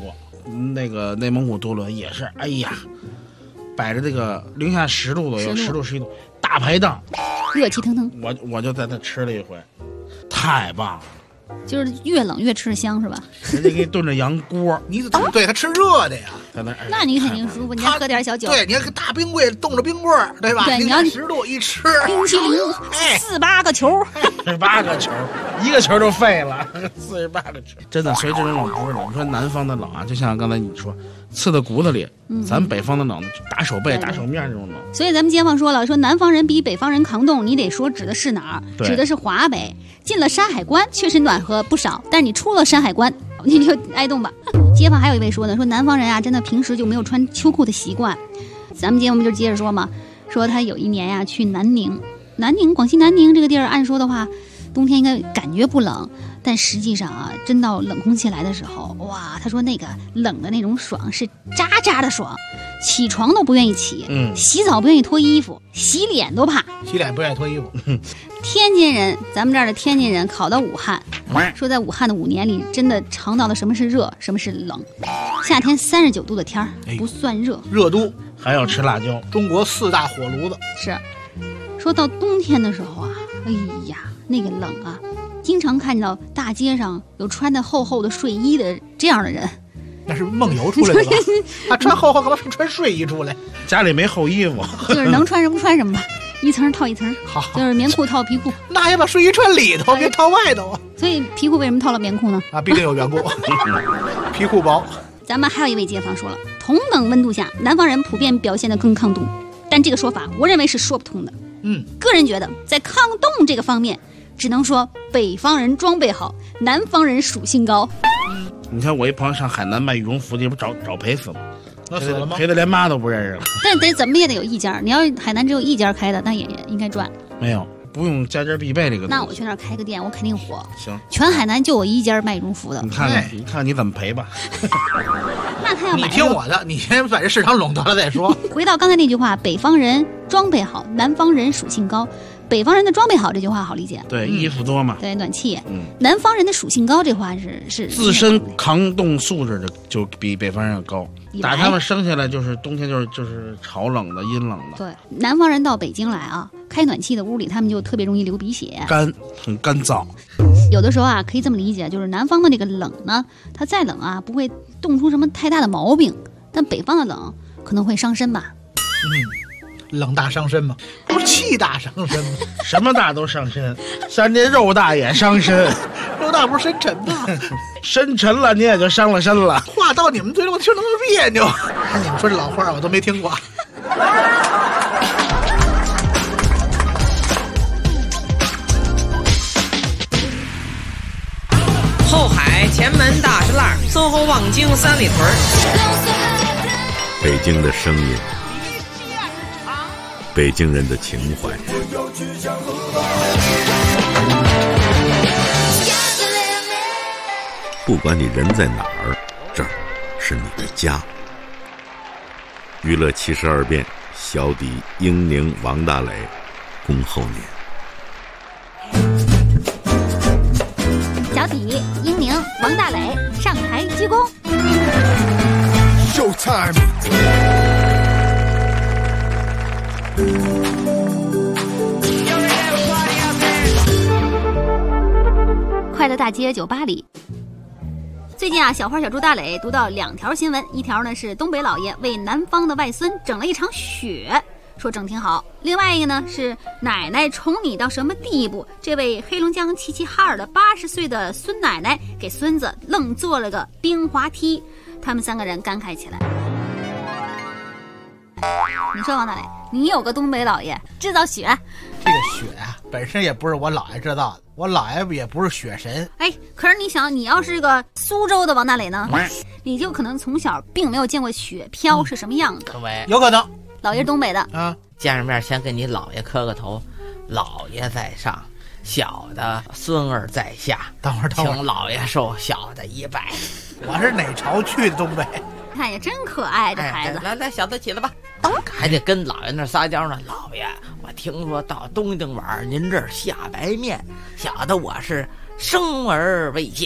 P: 那个内蒙古多伦也是，哎呀，摆着这个零下10度左右，10度11度大排档，
B: 热气腾腾。
P: 我就在那吃了一回，太棒了。
B: 就是越冷越吃香是吧？
P: 人家给你炖着羊锅，
C: 你对他吃热的呀，
P: 在那
B: 那你肯定舒服，你还喝点小酒。
C: 对，你看大冰柜冻着冰棍儿，对吧？
B: 对，你要
C: 10度一吃，
B: 冰淇淋48个球
P: ，48个球，一个球就废了，48个球，真的。所以这种冷不是冷，你说南方的冷啊，就像刚才你说，刺到骨子里。咱北方的冷，打手背、打手面这种冷。
B: 所以咱们街坊说了，说南方人比北方人抗冻，你得说指的是哪儿？指的是华北。进了山海关确实暖和不少，但是你出了山海关你就挨冻吧。街坊还有一位说呢，说南方人啊，真的平时就没有穿秋裤的习惯。咱们街坊就接着说嘛，说他有一年呀去南宁，广西南宁这个地儿，按说的话，冬天应该感觉不冷，但实际上啊，真到冷空气来的时候，哇，他说那个冷的那种爽是渣渣的爽，起床都不愿意起，洗澡不愿意脱衣服，洗脸都怕，
C: 洗脸不愿意脱衣服。
B: 天津人，咱们这儿的天津人考到武汉，说在武汉的5年里，真的尝到了什么是热，什么是冷。夏天39度的天儿不算热，
C: 热都
P: 还要吃辣椒。
C: 中国4大火炉子
B: 是。说到冬天的时候啊，哎呀，那个冷啊，经常看到大街上有穿的厚厚的睡衣的这样的人。
C: 那是梦游出来的吧？他穿厚厚干嘛穿睡衣出来？
P: 家里没厚衣服，
B: 就是能穿什么穿什么吧，一层套一层。
C: 好，
B: 就是棉裤套皮裤，
C: 那也把睡衣穿里头，别套外头啊。
B: 所以皮裤为什么套了棉裤呢？
C: 啊，必定有缘故。皮裤薄。
B: 咱们还有一位街坊说了，同等温度下，南方人普遍表现得更抗冻，但这个说法我认为是说不通的。个人觉得在抗冻这个方面，只能说北方人装备好，南方人属性高。
P: 你看我一朋友上海南卖羽绒服，这不找赔死了，
C: 那死了吗？
P: 赔的连妈都不认识了。
B: 但得怎么也得有一家，你要海南只有一家开的，那也应该赚。
P: 没有，不用家家必备这个。
B: 那我去那儿开个店，我肯定火。
P: 行，
B: 全海南就我一家卖羽绒服的。
P: 你看你怎么赔吧。
B: 那他要买，
C: 你听我的，你先把这市场垄断了再说。
B: 回到刚才那句话，北方人装备好，南方人属性高。北方人的装备好这句话好理解，
P: 对，衣服多嘛，
B: 对，暖气。南方人的属性高这话是
P: 自身抗冻素质就比北方人要高。打他们生下来就是冬天就是潮冷的、阴冷的。
B: 对，南方人到北京来啊，开暖气的屋里，他们就特别容易流鼻血，
P: 很干燥。
B: 有的时候啊，可以这么理解，就是南方的这个冷呢，它再冷啊，不会冻出什么太大的毛病，但北方的冷可能会伤身吧。
C: 冷大伤身吗？不是气大伤身吗？
P: 什么大都伤身，像这肉大也伤身。
C: 肉大不是深沉吗？
P: 深沉了你也就伤了身了。
C: 话到你们嘴里我听那么别扭。你们说这老话我都没听过。
D: 后海、前门、大石栏、淞沪、望京、三里屯。
Q: 北京的声音，北京人的情怀。不管你人在哪儿，这儿是你的家。娱乐72变，小底、英宁、王大磊，恭候您。
B: 小底、英宁、王大磊上台鞠躬。
I: Showtime。
B: 快乐大街酒吧里，最近啊，小花小猪大磊读到2条新闻，一条呢是东北老爷为南方的外孙整了一场雪，说整挺好；另外一个呢是奶奶宠你到什么地步，这位黑龙江齐齐哈尔的80岁的孙奶奶给孙子愣做了个冰滑梯，他们3个人感慨起来。你说王大磊，你有个东北老爷制造雪，
C: 这个雪啊本身也不是我姥爷制造的，我姥爷也不是雪神。
B: 哎，可是你想，你要是个苏州的王大磊呢，你就可能从小并没有见过雪飘是什么样的。
F: 对，
C: 有可能。
B: 老爷是东北的
C: 啊，
F: 见着面先跟你姥爷磕个头，姥爷在上，小的孙儿在下。
C: 等会儿，
F: 请姥爷受小的一拜。
C: 我是哪朝去的东北？
B: 看也真可爱，这孩子。
F: 来，小子起来吧。还得跟老爷那撒娇呢。老爷，我听说到东京玩，您这儿下白面，小的我是生而未见。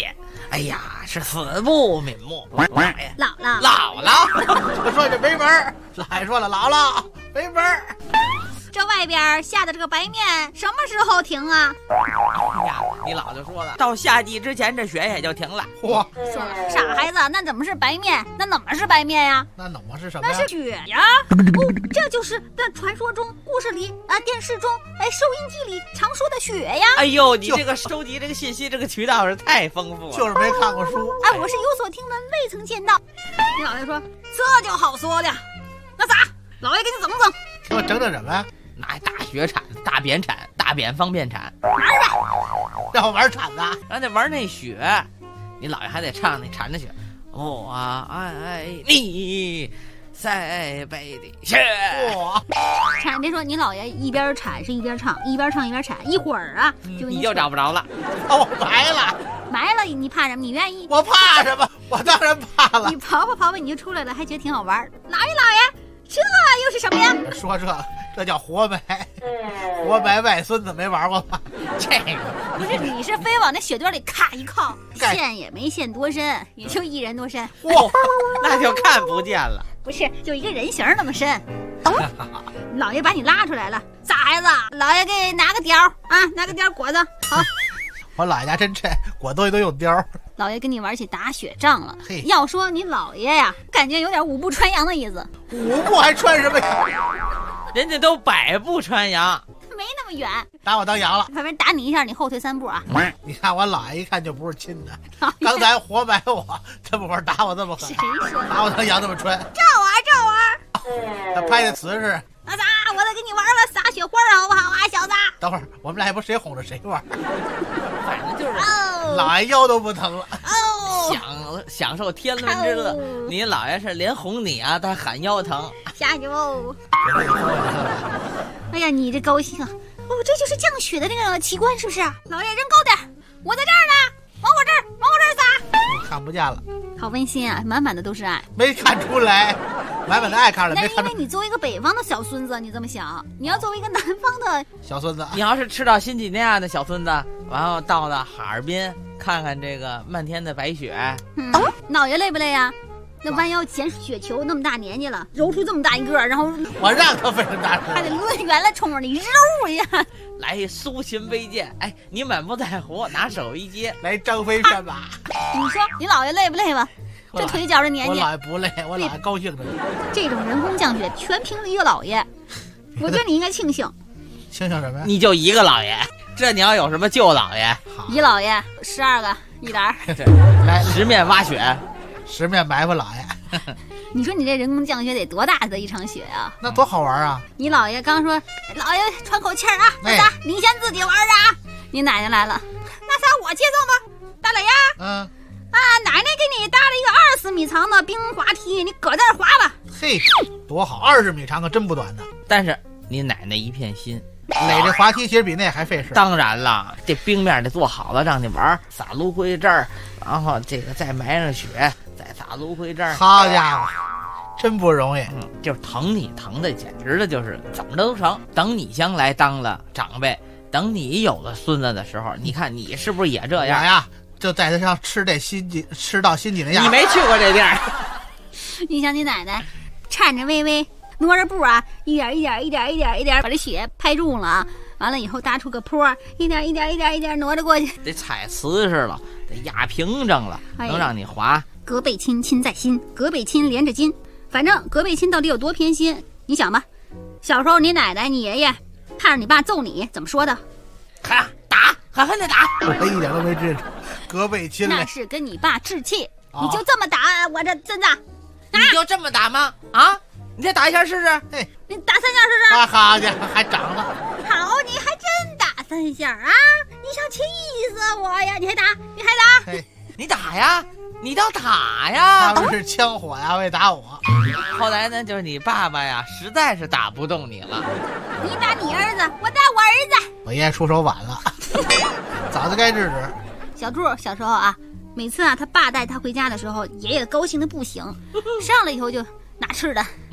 F: 哎呀，是死不瞑目。
B: 姥姥，
F: 姥姥，
C: 我说这没门儿。姥爷说了，姥姥没门儿。
B: 这外边下的这个白面什么时候停啊？
F: 呀，你姥就说了，到夏季之前这雪也就停了。
C: 嚯，
B: 说了，傻孩子，那怎么是白面？那怎么是白面呀？
C: 那怎么是什么呀？
B: 那是雪呀！这就是那传说中、故事里啊、电视中、收音机里常说的雪呀！
F: 哎呦，你这个收集这个信息这个渠道是太丰富了，
C: 就是没看过书。
B: 我是有所听闻，未曾见到。你姥爷说这就好说了，那咋？姥爷给你整整。
C: 给我整整什么呀？
F: 拿大雪铲、大扁铲、大扁方便铲，
B: 玩呗，
C: 让我玩铲子，
F: 让他玩那雪。你姥爷还得唱那铲子雪，我爱你在北的雪。
B: 铲，别说你姥爷一边铲是一边唱，一边唱一边铲，一会儿啊
F: 你就找不着了。
C: 我埋了，
B: 埋了，你怕什么？你愿意？
C: 我怕什么？我当然怕了。
B: 你刨吧刨吧，你就出来了，还觉得挺好玩。姥爷，这又是什么呀？
C: 说这叫活埋，活埋外孙子，没玩过吧？
F: 这个
B: 不是，你是非往那雪堆里咔一靠，陷也没陷多深，也就1人多深。
F: 哇，那就看不见了。
B: 不是，就一个人形那么深。姥爷把你拉出来了，傻孩子，姥爷给拿个貂啊，拿个貂裹着。好，
C: 我姥爷家真这裹东西都用貂。
B: 姥爷跟你玩起打雪仗了。要说你姥爷呀，感觉有点五步穿杨的意思。
C: 5步还穿什么呀？
F: 人家都100步穿杨，
B: 没那么远。
C: 打我当羊了，
B: 反正打你一下，你后退3步啊。
C: 你看我姥爷一看就不是亲的，刚才活埋我，这么会儿打我这么狠，打我当羊这么穿。
B: 照玩。
C: 他拍的词是。
B: 那咋？我再给你玩玩撒雪花好不好啊，小子？
C: 等会儿我们俩也不谁哄着谁玩，
F: 反正就是
C: 姥爷腰都不疼了。
F: 享受天伦之乐。你姥爷是连哄你啊，他喊腰疼。
B: 下去哦。哎呀，你这高兴啊！这就是降雪的那个奇观，是不是？姥爷扔高点，我在这儿呢，往我这儿撒。
C: 你看不见了。
B: 好温馨啊，满满的都是爱。
C: 没看出来。满满的爱看了，
B: 那是因为你作为一个北方的小孙子，你这么想；你要作为一个南方的
C: 小孙子，
F: 你要是吃到新几内亚的小孙子，然后到了哈尔滨看看这个漫天的白雪，
B: 姥爷累不累呀？那弯腰捡雪球，那么大年纪了，揉出这么大一个，然后
C: 我让他费这大事，
B: 还得抡圆了冲着你，揉一下。
F: 来苏秦飞剑，哎，你满不在乎，拿手一接，
C: 来张飞战马。
B: 你说你姥爷累不累吧？这腿脚的年纪，
C: 我姥爷不累，我姥爷高兴着呢。
B: 这种人工降雪全凭了一个姥爷，我觉得你应该庆幸。
C: 庆幸什么呀？
F: 你就一个姥爷，这你要有什么舅姥爷？
B: 姨姥爷12个一沓，
F: 来10面挖雪
C: ，10面埋伏姥爷。
B: 你说你这人工降雪得多大的一场雪呀？
C: 那多好玩啊！
B: 你姥爷刚说，姥爷喘口气儿啊，那啥，你先自己玩着啊。你奶奶来了，那啥，我接奏吧，大磊呀。奶奶给你搭了一个20米长的冰滑梯，你搁这儿滑吧。
C: 嘿，多好，20米长可真不短呢。
F: 但是你奶奶一片心，
C: 垒这滑梯其实比那还费事。
F: 当然了，这冰面得做好了让你玩，撒芦灰汁儿，然后这个再埋上雪，再撒芦灰汁儿。
C: 好家伙，真不容易。
F: 就是疼你疼的简直的就是怎么都成。等你将来当了长辈，等你有了孙子的时候，你看你是不是也这样
C: 呀？就在他上吃到新几内亚。
F: 你没去过这地儿。
B: 你想你奶奶颤着巍巍挪着步啊，一点把这雪拍住了啊，完了以后搭出个坡，一点挪着过去，
F: 得踩瓷实了，得压平整了，能让你滑。
B: 隔辈亲，亲在心，隔辈亲连着筋。反正隔辈亲到底有多偏心，你想吧。小时候你奶奶你爷爷看着你爸揍你怎么说的？
F: 打，狠狠的打。
C: 我一点都没知道。隔辈亲
B: 那是跟你爸置气，你就这么打我这孙子？
F: 你就这么打吗？啊，你再打一下试试。
C: 嘿，
B: 你打3下试试。
C: 好家伙，还长了。
B: 好，你还真打3下啊！你想气死我呀！你还打？
C: 嘿，
F: 你打呀！你倒打呀！
C: 他们是枪火呀，为打我。
F: 后来呢，就是你爸爸呀，实在是打不动你了。
B: 你打你儿子，我打我儿子。
C: 我爷爷出手晚了，早就该制止。
B: 小柱小时候啊，每次啊他爸带他回家的时候，爷爷高兴的不行，上来以后就拿吃的，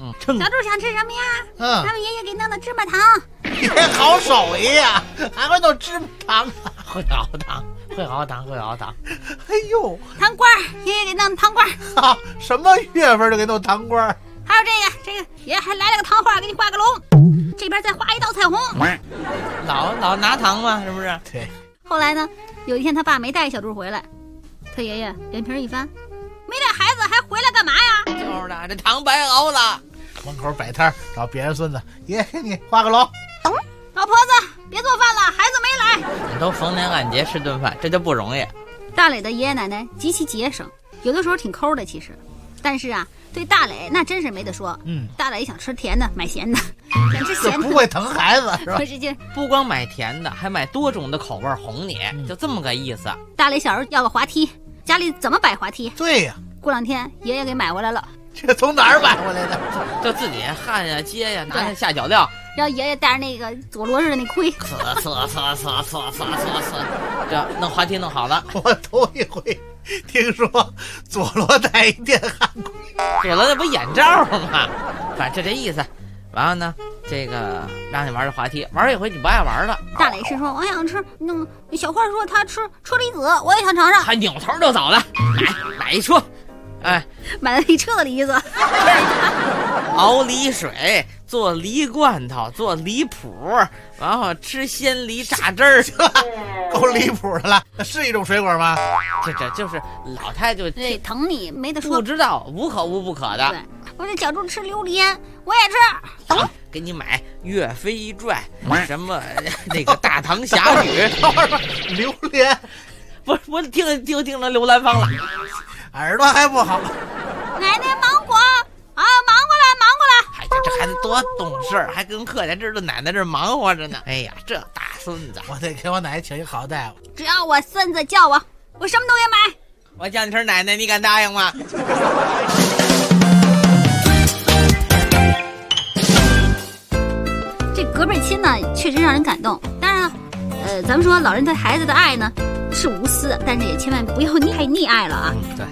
B: 小柱想吃什么呀？咱们爷爷给弄的芝麻糖。
C: 爷好手艺呀，还会弄芝麻糖，
F: 会熬糖。
C: 哎呦，
B: 糖瓜，爷爷给弄的糖瓜。
C: 什么月份就给弄糖瓜？
B: 还有这个，爷爷还来了个糖画，给你画个龙，这边再画一道彩虹。
F: 老拿糖嘛，是不是？
C: 对。
B: 后来呢，有一天他爸没带小柱回来，他爷爷脸皮一翻，没带孩子还回来干嘛呀？
F: 就是的，这糖白熬了。
C: 门口摆摊找别人孙子，爷给你画个龙。
B: 老婆子，别做饭了，孩子没来。
F: 都逢年按节吃顿饭，这就不容易。
B: 大磊的爷爷奶奶极其节省，有的时候挺抠的，其实，但是啊，对大磊那真是没得说。大磊想吃甜的买咸的，想吃咸的
C: 不会疼孩子是吧？
F: 不光买甜的，还买多种的口味哄你，就这么个意思。
B: 大磊小时候要个滑梯，家里怎么摆滑梯？
C: 对呀，
B: 过2天爷爷给买回来了。
C: 这从哪儿买回来的？
F: 就自己焊呀、接呀，拿那下脚料。
B: 让爷爷带着那个佐罗似的那盔，
F: 这弄滑梯弄好了。
C: 我头一回听说佐罗带一电焊盔，
F: 佐罗那不眼罩吗？反正就这意思。完了呢，这个让你玩这滑梯，玩一回你不爱玩了。
B: 大磊是说我想吃，小花说他吃车厘子，我也想尝尝。
F: 还扭头就走了，买一车。
B: 买了一车的梨子，
F: 熬梨水，做梨罐头，做梨脯，然后吃鲜梨榨汁儿，
C: 够离谱的了。是一种水果吗？
F: 这就是老太就
B: 对疼你没得说，
F: 不知道无可无不可的。
B: 对，我这小猪吃榴莲，我也吃。
F: 给你买《岳飞传》，什么那个《大唐侠侣》
C: 榴莲，
F: 不是我听了刘兰芳了。
C: 耳朵还不好，
B: 奶奶芒果啊，忙过来。
F: 哎，这孩子多懂事，还跟客家知道奶奶这忙活着呢。哎呀，这大孙子，
C: 我得给我奶奶请一好大夫。
B: 只要我孙子叫我什么都给买。
F: 我叫你声奶奶，你敢答应吗？
B: 这隔辈亲呢，确实让人感动。当然了，咱们说老人对孩子的爱呢是无私，但是也千万不要太溺爱了啊。
F: 对。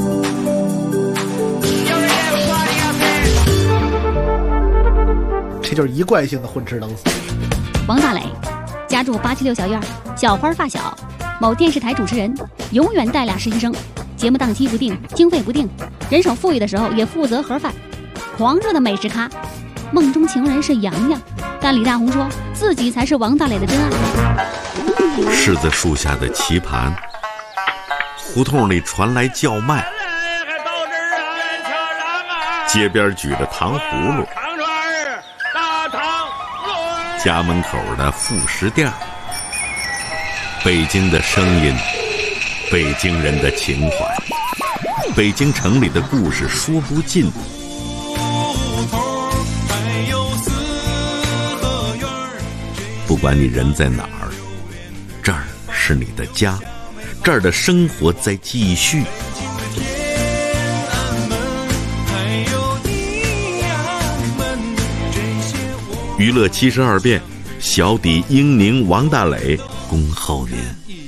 C: 这就是一贯性的混吃等死。
B: 王大磊家住876小院，小花发小，某电视台主持人，永远带俩实习生，节目档期不定，经费不定，人手富裕的时候也负责盒饭，狂热的美食咖，梦中情人是洋洋，但李大红说自己才是王大磊的真爱。
Q: 柿子树下的棋盘，胡同里传来叫卖，街边举着糖葫芦，家门口的副食店，北京的声音，北京人的情怀，北京城里的故事说不尽。不管你人在哪儿，这儿是你的家，这儿的生活在继续。娱乐72变，小底英宁王大磊恭候您。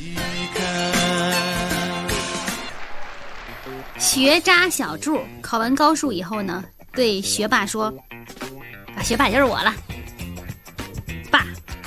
B: 学渣小柱考完高数以后呢，对学霸说：“学霸就是我了，爸。”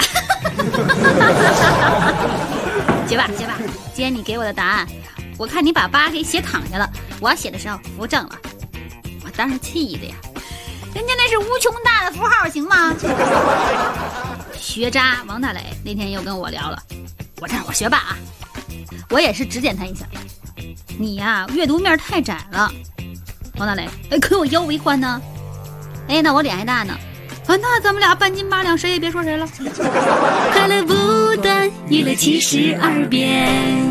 B: 学霸，今天你给我的答案，我看你把8给写躺下了，我要写的时候扶正了，我当时气的呀。人家那是无穷大的符号，行吗？学渣王大磊那天又跟我聊了，我学霸啊，我也是指点他一下，你呀阅读面太窄了。王大磊，可我腰围宽呢，那我脸还大呢，那咱们俩半斤八两，谁也别说谁了。快乐不断，娱乐72变。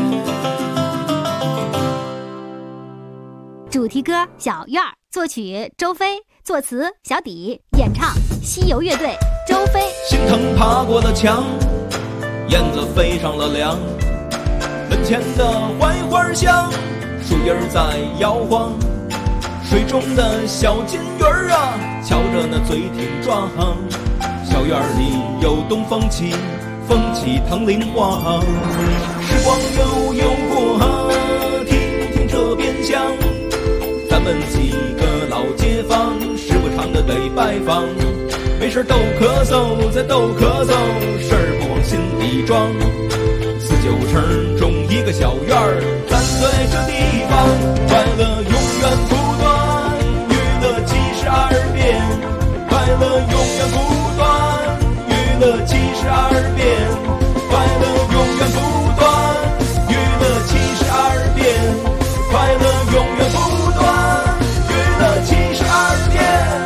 B: 主题歌小院，作曲周飞，作词小底，演唱西游乐队周飞。
A: 心疼爬过了墙，燕子飞上了梁，门前的槐花香，树叶在摇晃，水中的小金鱼儿啊，瞧着那嘴挺壮。小院里有东风起，风起藤林花，时光悠过，听听这边乡，咱们几个老街坊是给拜访。没事逗咳嗽，再逗咳嗽，事儿不往心里装。49城中一个小院儿，站在这地方，快乐永远不断，娱乐72变，快乐永远不断，娱乐72变，快乐永远不断，娱乐72变，快乐永远不断，娱乐72变。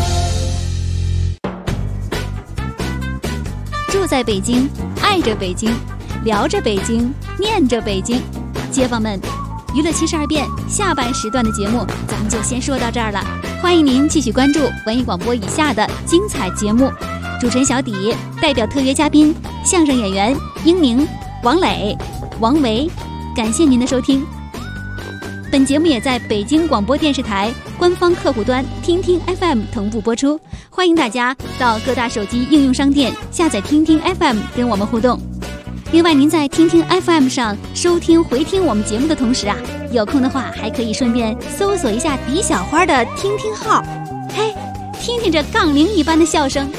B: 住在北京，爱着北京，聊着北京，念着北京。街坊们，娱乐72变下半时段的节目咱们就先说到这儿了，欢迎您继续关注文艺广播以下的精彩节目。主持人小底代表特约嘉宾相声演员英宁、王磊、王维，感谢您的收听。本节目也在北京广播电视台官方客户端听听 FM 同步播出，欢迎大家到各大手机应用商店下载听听 FM 跟我们互动。另外，您在听听 FM 上收听回听我们节目的同时啊，有空的话还可以顺便搜索一下李小花的听听号，嘿，听听这杠铃一般的笑声。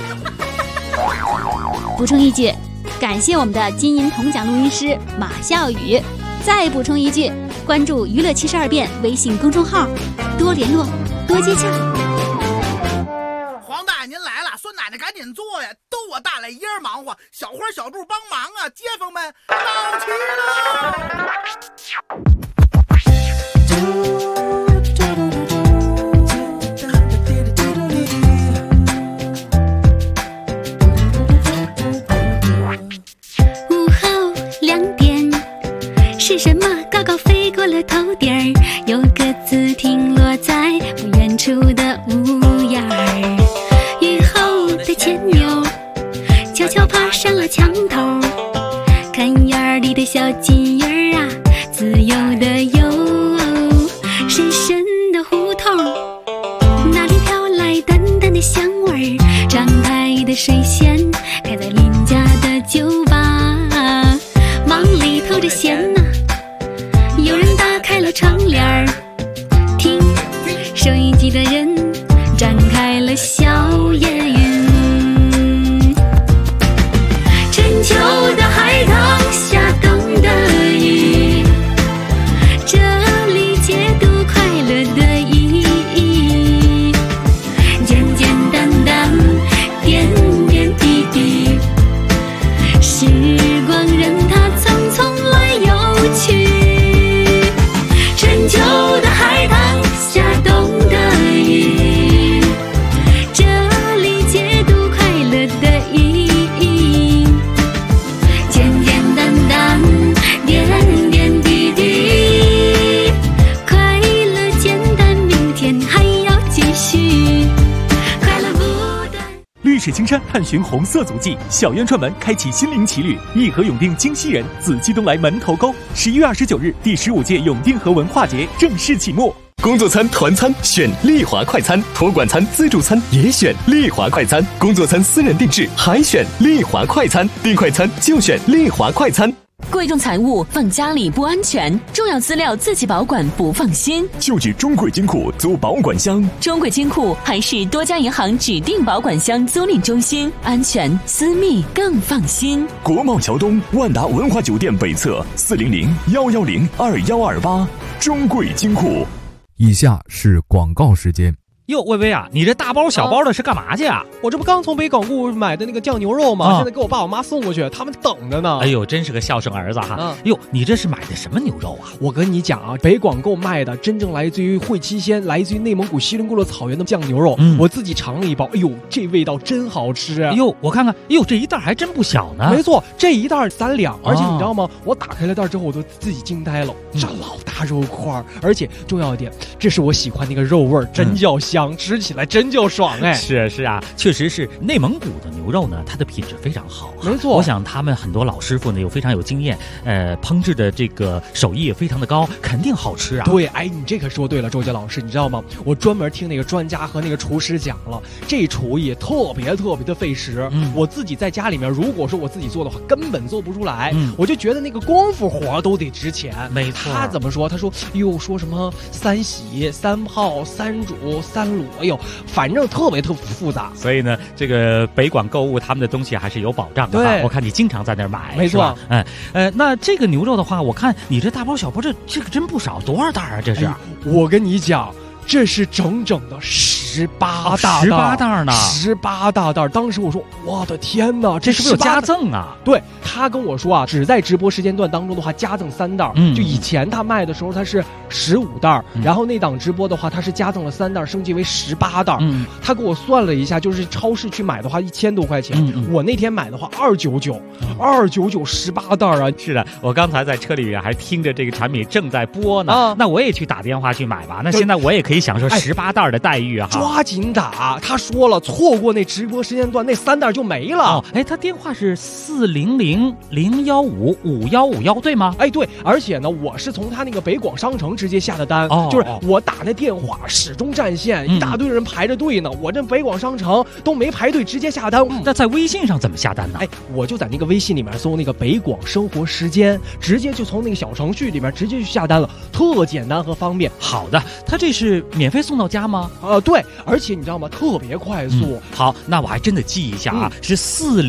B: 补充一句，感谢我们的金银铜奖录音师马笑宇。再补充一句，关注娱乐72变微信公众号，多联络，多接洽。
R: 黄大爷您来了，孙奶奶赶紧坐呀，都我大老爷儿忙活，小花小柱帮忙啊，街坊们到齐了。
S: 午后2点，是什么高高飞过了头顶儿？有个字停落在不远处的屋檐儿。雨后的牵牛悄悄爬上了墙头，看院里的小金鱼儿啊，自由的游。深深的胡同，那里飘来淡淡的香味儿，张开的水仙开在邻家的酒吧，忙里透着咸呐。有人打开了窗帘儿，听收音机的人展开了小夜云。春秋的海棠下冬的雨，这里解读快乐的意义，简简单单，点点滴滴，时光任它匆匆来又去。春秋的海棠下冬的雨，这里解读快乐的意义，简简单单，点点滴滴，快乐简单，明天还要继续，快乐不断。
T: 绿水青山探寻红色足迹，小院串门开启心灵奇旅，义和永定京西人，紫气东来门头沟。11月29日，第15届永定河文化节正式启幕。
H: 工作餐、团餐选丽华快餐，托管餐、自助餐也选丽华快餐，工作餐私人定制还选丽华快餐，订快餐就选丽华快餐。
K: 贵重财物放家里不安全，重要资料自己保管不放心，
T: 就去中贵金库租保管箱。
K: 中贵金库还是多家银行指定保管箱租赁中心，安全私密更放心。
T: 国贸桥东万达文华酒店北侧400-110-2128，中贵金库。
U: 以下是广告时间。
V: 哟，薇薇啊，你这大包小包的是干嘛去啊？
W: 我这不刚从北港固买的那个酱牛肉吗？现在给我爸我妈送过去，他们等着呢。
V: 哎呦，真是个孝顺儿子哈！哟，你这是买的什么牛肉啊？
W: 我跟你讲啊，北广购卖的真正来自于会期鲜，来自于内蒙古锡林郭勒草原的酱牛肉，我自己尝了一包，哎呦，这味道真好吃啊！
V: 哎呦，我看看，哎呦，这一袋还真不小呢。
W: 没错，这一袋3两，而且你知道吗？我打开了袋之后，我都自己惊呆了，这老大肉块，而且重要一点，这是我喜欢那个肉味，真叫香，吃起来真叫爽哎！
V: 是啊，确实是内蒙古的牛肉呢，它的品质非常好。
W: 没错，
V: 我想他们很多老师傅呢，又非常有经验，烹制的这个手艺也非常的高，肯定好吃啊。
W: 对，哎，你这可说对了，周杰老师，你知道吗？我专门听那个专家和那个厨师讲了，这厨艺特别的费时。我自己在家里面，如果说我自己做的话，根本做不出来。我就觉得那个功夫活都得值钱。
V: 没错。
W: 他怎么说？他说，哟，说什么3洗、3泡、3煮、3 卤，哎呦，反正特别复杂。
V: 所以呢，这个北广购物他们的东西还是有保障的。
W: 对，
V: 我看你经常在那儿买，
W: 没错。
V: 那这个牛肉的话，我看你这大包小包，这个真不少，多少袋啊？这是？
W: 我跟你讲，这是整整的18大袋
V: ，18袋呢
W: ，18大袋。当时我说，我的天哪，
V: 这是不是有加赠啊？
W: 对，他跟我说啊，只在直播时间段当中的话，加赠3袋。就以前他卖的时候，他是15袋，然后那档直播的话，他是加赠了3袋，升级为18袋。他给我算了一下，就是超市去买的话1000多块钱，我那天买的话299，29918袋啊！
V: 是的，我刚才在车里面还听着这个产品正在播呢，那我也去打电话去买吧。那现在我也可以享受18袋的待遇啊！
W: 抓紧打，他说了，错过那直播时间段，那3袋就没了。
V: 他电话是400-015-5151，对吗？
W: 对，而且呢，我是从他那个北广商城直接下的单，就是我打那电话始终占线，一大堆人排着队呢，我这北广商城都没排队，直接下单。
V: 那在微信上怎么下单呢？
W: 我就在那个微信里面搜那个北广生活时间，直接就从那个小程序里面直接去下单了，特简单和方便。
V: 好的，他这是免费送到家吗？
W: 对，而且你知道吗？特别快速。
V: 好，那我还真得记一下啊，是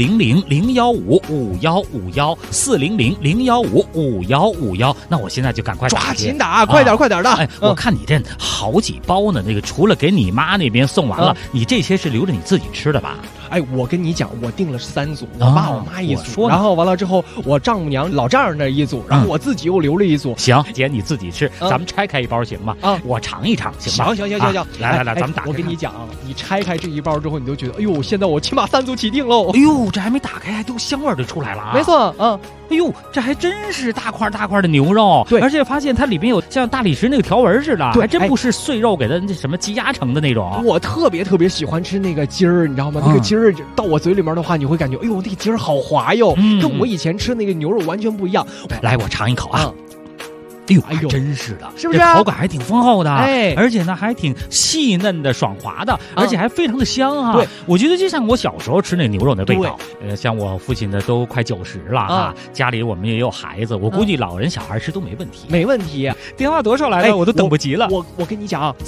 V: 400-015-5151，400-015-5151。那我现在就赶快
W: 抓紧打，快点的。
V: 我看你这好几包呢，那个除了给你妈那边送完了，你这些是留着你自己吃的吧？
W: 我跟你讲，我订了3组，我爸我妈一组，然后完了之后，我丈母娘老丈人那一组，然后我自己又留了一组。
V: 行，姐你自己吃，咱们拆开一包行吗？我尝一尝行吗？
W: 行，
V: 来，咱们打开。
W: 我跟你讲，你拆开这一包之后，你都觉得，哎呦，现在我起码3组起订喽。
V: 哎呦，这还没打开，还都香味就出来了啊！
W: 没错，
V: 哎呦，这还真是大块的牛肉，
W: 对，
V: 而且发现它里面有像大理石那个条纹似的，还真不是碎肉给它那什么积压成的那种。
W: 我特别喜欢吃那个筋儿，你知道吗？那个筋儿到我嘴里面的话，你会感觉，哎呦，那个筋儿好滑哟，跟我以前吃那个牛肉完全不一样。
V: 来，我尝一口啊。哎呦，真是的，
W: 是不是？
V: 这口感还挺丰厚的，而且呢还挺细嫩的、爽滑的，而且还非常的香啊！
W: 对，
V: 我觉得就像我小时候吃那牛肉的味道。像我父亲呢都快90了啊，家里我们也有孩子，我估计老人小孩吃都没问题。
W: 没问题。
V: 电话多少来了？我都等不及了。
W: 我跟你讲啊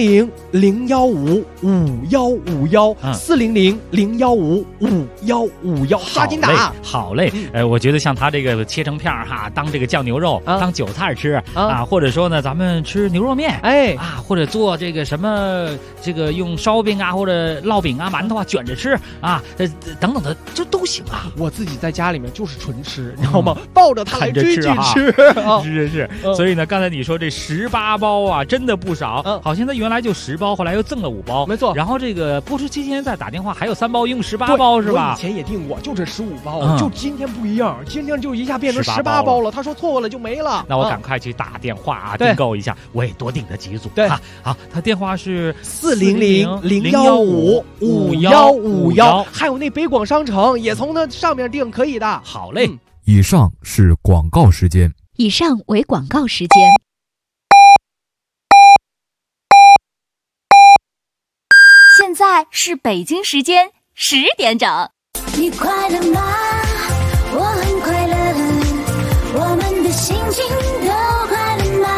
W: ，400-015-5151，400-015-5151，抓紧打。
V: 好嘞，我觉得像他这个切成片哈，当这个酱牛肉，当韭菜吃啊，或者说呢，咱们吃牛肉面，或者做这个什么，这个用烧饼啊，或者烙饼啊、馒头啊卷着吃啊，等等的，这都行啊。
W: 我自己在家里面就是纯吃，你知道吗？抱着它来追剧吃，
V: 是。所以呢，刚才你说这18包啊，真的不少。好像它原来就10包，后来又赠了5包，
W: 没错。
V: 然后这个播出期间再打电话，还有3包，一共18包是吧？
W: 我以前也订过，就这15包，就今天不一样，今天就一下变成18包了。他说错过了就没了。
V: 那我赶快去打电话啊，订购一下，我也多订了几组。
W: 对，
V: 好，他电话是
W: 400-015-5151，还有那北广商城也从那上面订，可以的。
V: 好嘞。
U: 以上是广告时间。
B: 以上为广告时间。
K: 现在是北京时间10点整。
G: 你快乐吗？我很快乐，我们的心情都快乐吗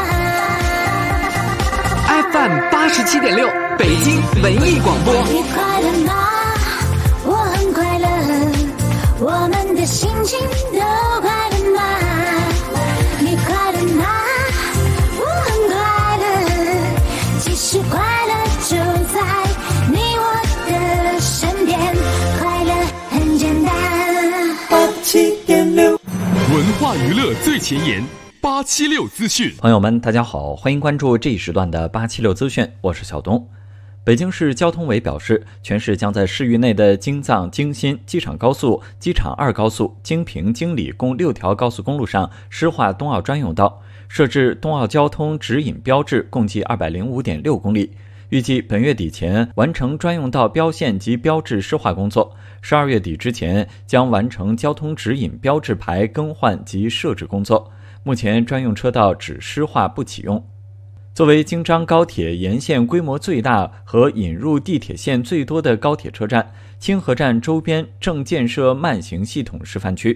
O: ？FM 87.6，北京文艺广播。
G: 你快乐吗？我很快乐，我们的心情都快乐吗？你快乐吗？我很快乐，其实快乐就在你我的身边，快乐很简单。87.6，
H: 文化娱乐最前沿，876资讯。
M: 朋友们，大家好，欢迎关注这一时段的876资讯，我是小东。北京市交通委表示，全市将在市域内的京藏、京新、机场高速、机场2高速、京平、京礼共6条高速公路上施划冬奥专用道，设置冬奥交通指引标志，共计205.6公里。预计本月底前完成专用道标线及标志施划工作，12月底之前将完成交通指引标志牌更换及设置工作。目前专用车道只施划不启用。作为京张高铁沿线规模最大和引入地铁线最多的高铁车站，清河站周边正建设慢行系统示范区。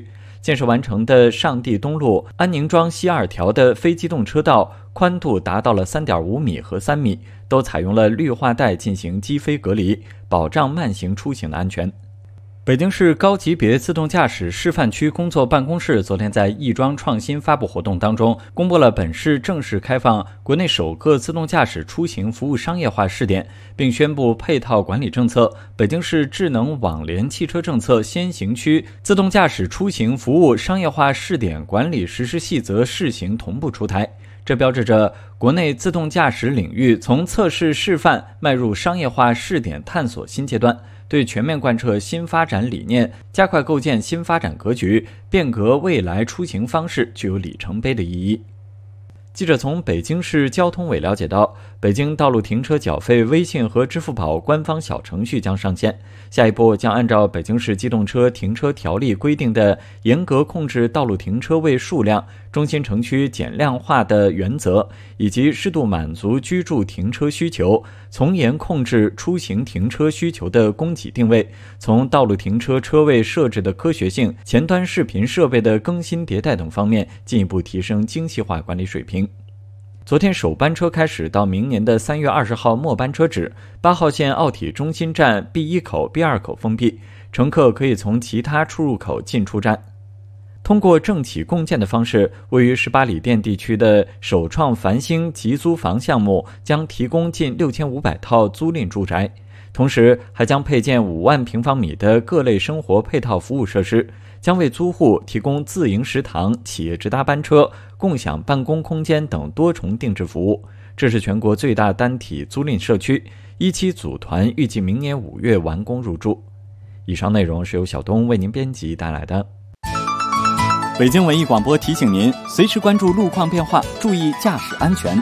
M: 建设完成的上地东路安宁庄西2条的非机动车道宽度达到了 3.5 米和3米，都采用了绿化带进行机飞隔离，保障慢行出行的安全。北京市高级别自动驾驶示范区工作办公室昨天在亦庄创新发布活动当中，公布了本市正式开放国内首个自动驾驶出行服务商业化试点，并宣布配套管理政策。北京市智能网联汽车政策先行区自动驾驶出行服务商业化试点管理实施细则试行同步出台。这标志着国内自动驾驶领域从测试示范迈入商业化试点探索新阶段，对全面贯彻新发展理念，加快构建新发展格局，变革未来出行方式具有里程碑的意义。记者从北京市交通委了解到，北京道路停车缴费微信和支付宝官方小程序将上线，下一步将按照北京市机动车停车条例规定的严格控制道路停车位数量、中心城区减量化的原则，以及适度满足居住停车需求，从严控制出行停车需求的供给定位，从道路停车车位设置的科学性、前端视频设备的更新迭代等方面进一步提升精细化管理水平。昨天首班车开始到明年的3月20号末班车止，8号线奥体中心站 B1 口、B2 口封闭，乘客可以从其他出入口进出站。通过政企共建的方式，位于18里店地区的首创繁星集租房项目将提供近6500套租赁住宅，同时还将配建5万平方米的各类生活配套服务设施，将为租户提供自营食堂、企业直达班车、共享办公空间等多重定制服务。这是全国最大单体租赁社区，一期组团预计明年5月完工入住。以上内容是由小东为您编辑带来的。
E: 北京文艺广播提醒您，随时关注路况变化，注意驾驶安全。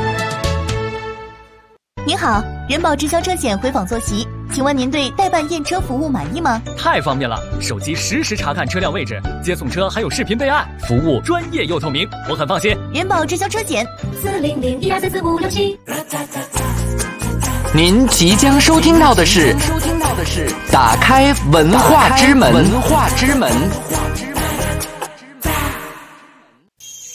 J: 您好，人保直销车险回访坐席，请问您对代办验车服务满意吗？
N: 太方便了，手机实时查看车辆位置，接送车还有视频备案，服务专业又透明，我很放心。
J: 人保直销车险40012344567。
O: 您即将收听到的是打开文化之门。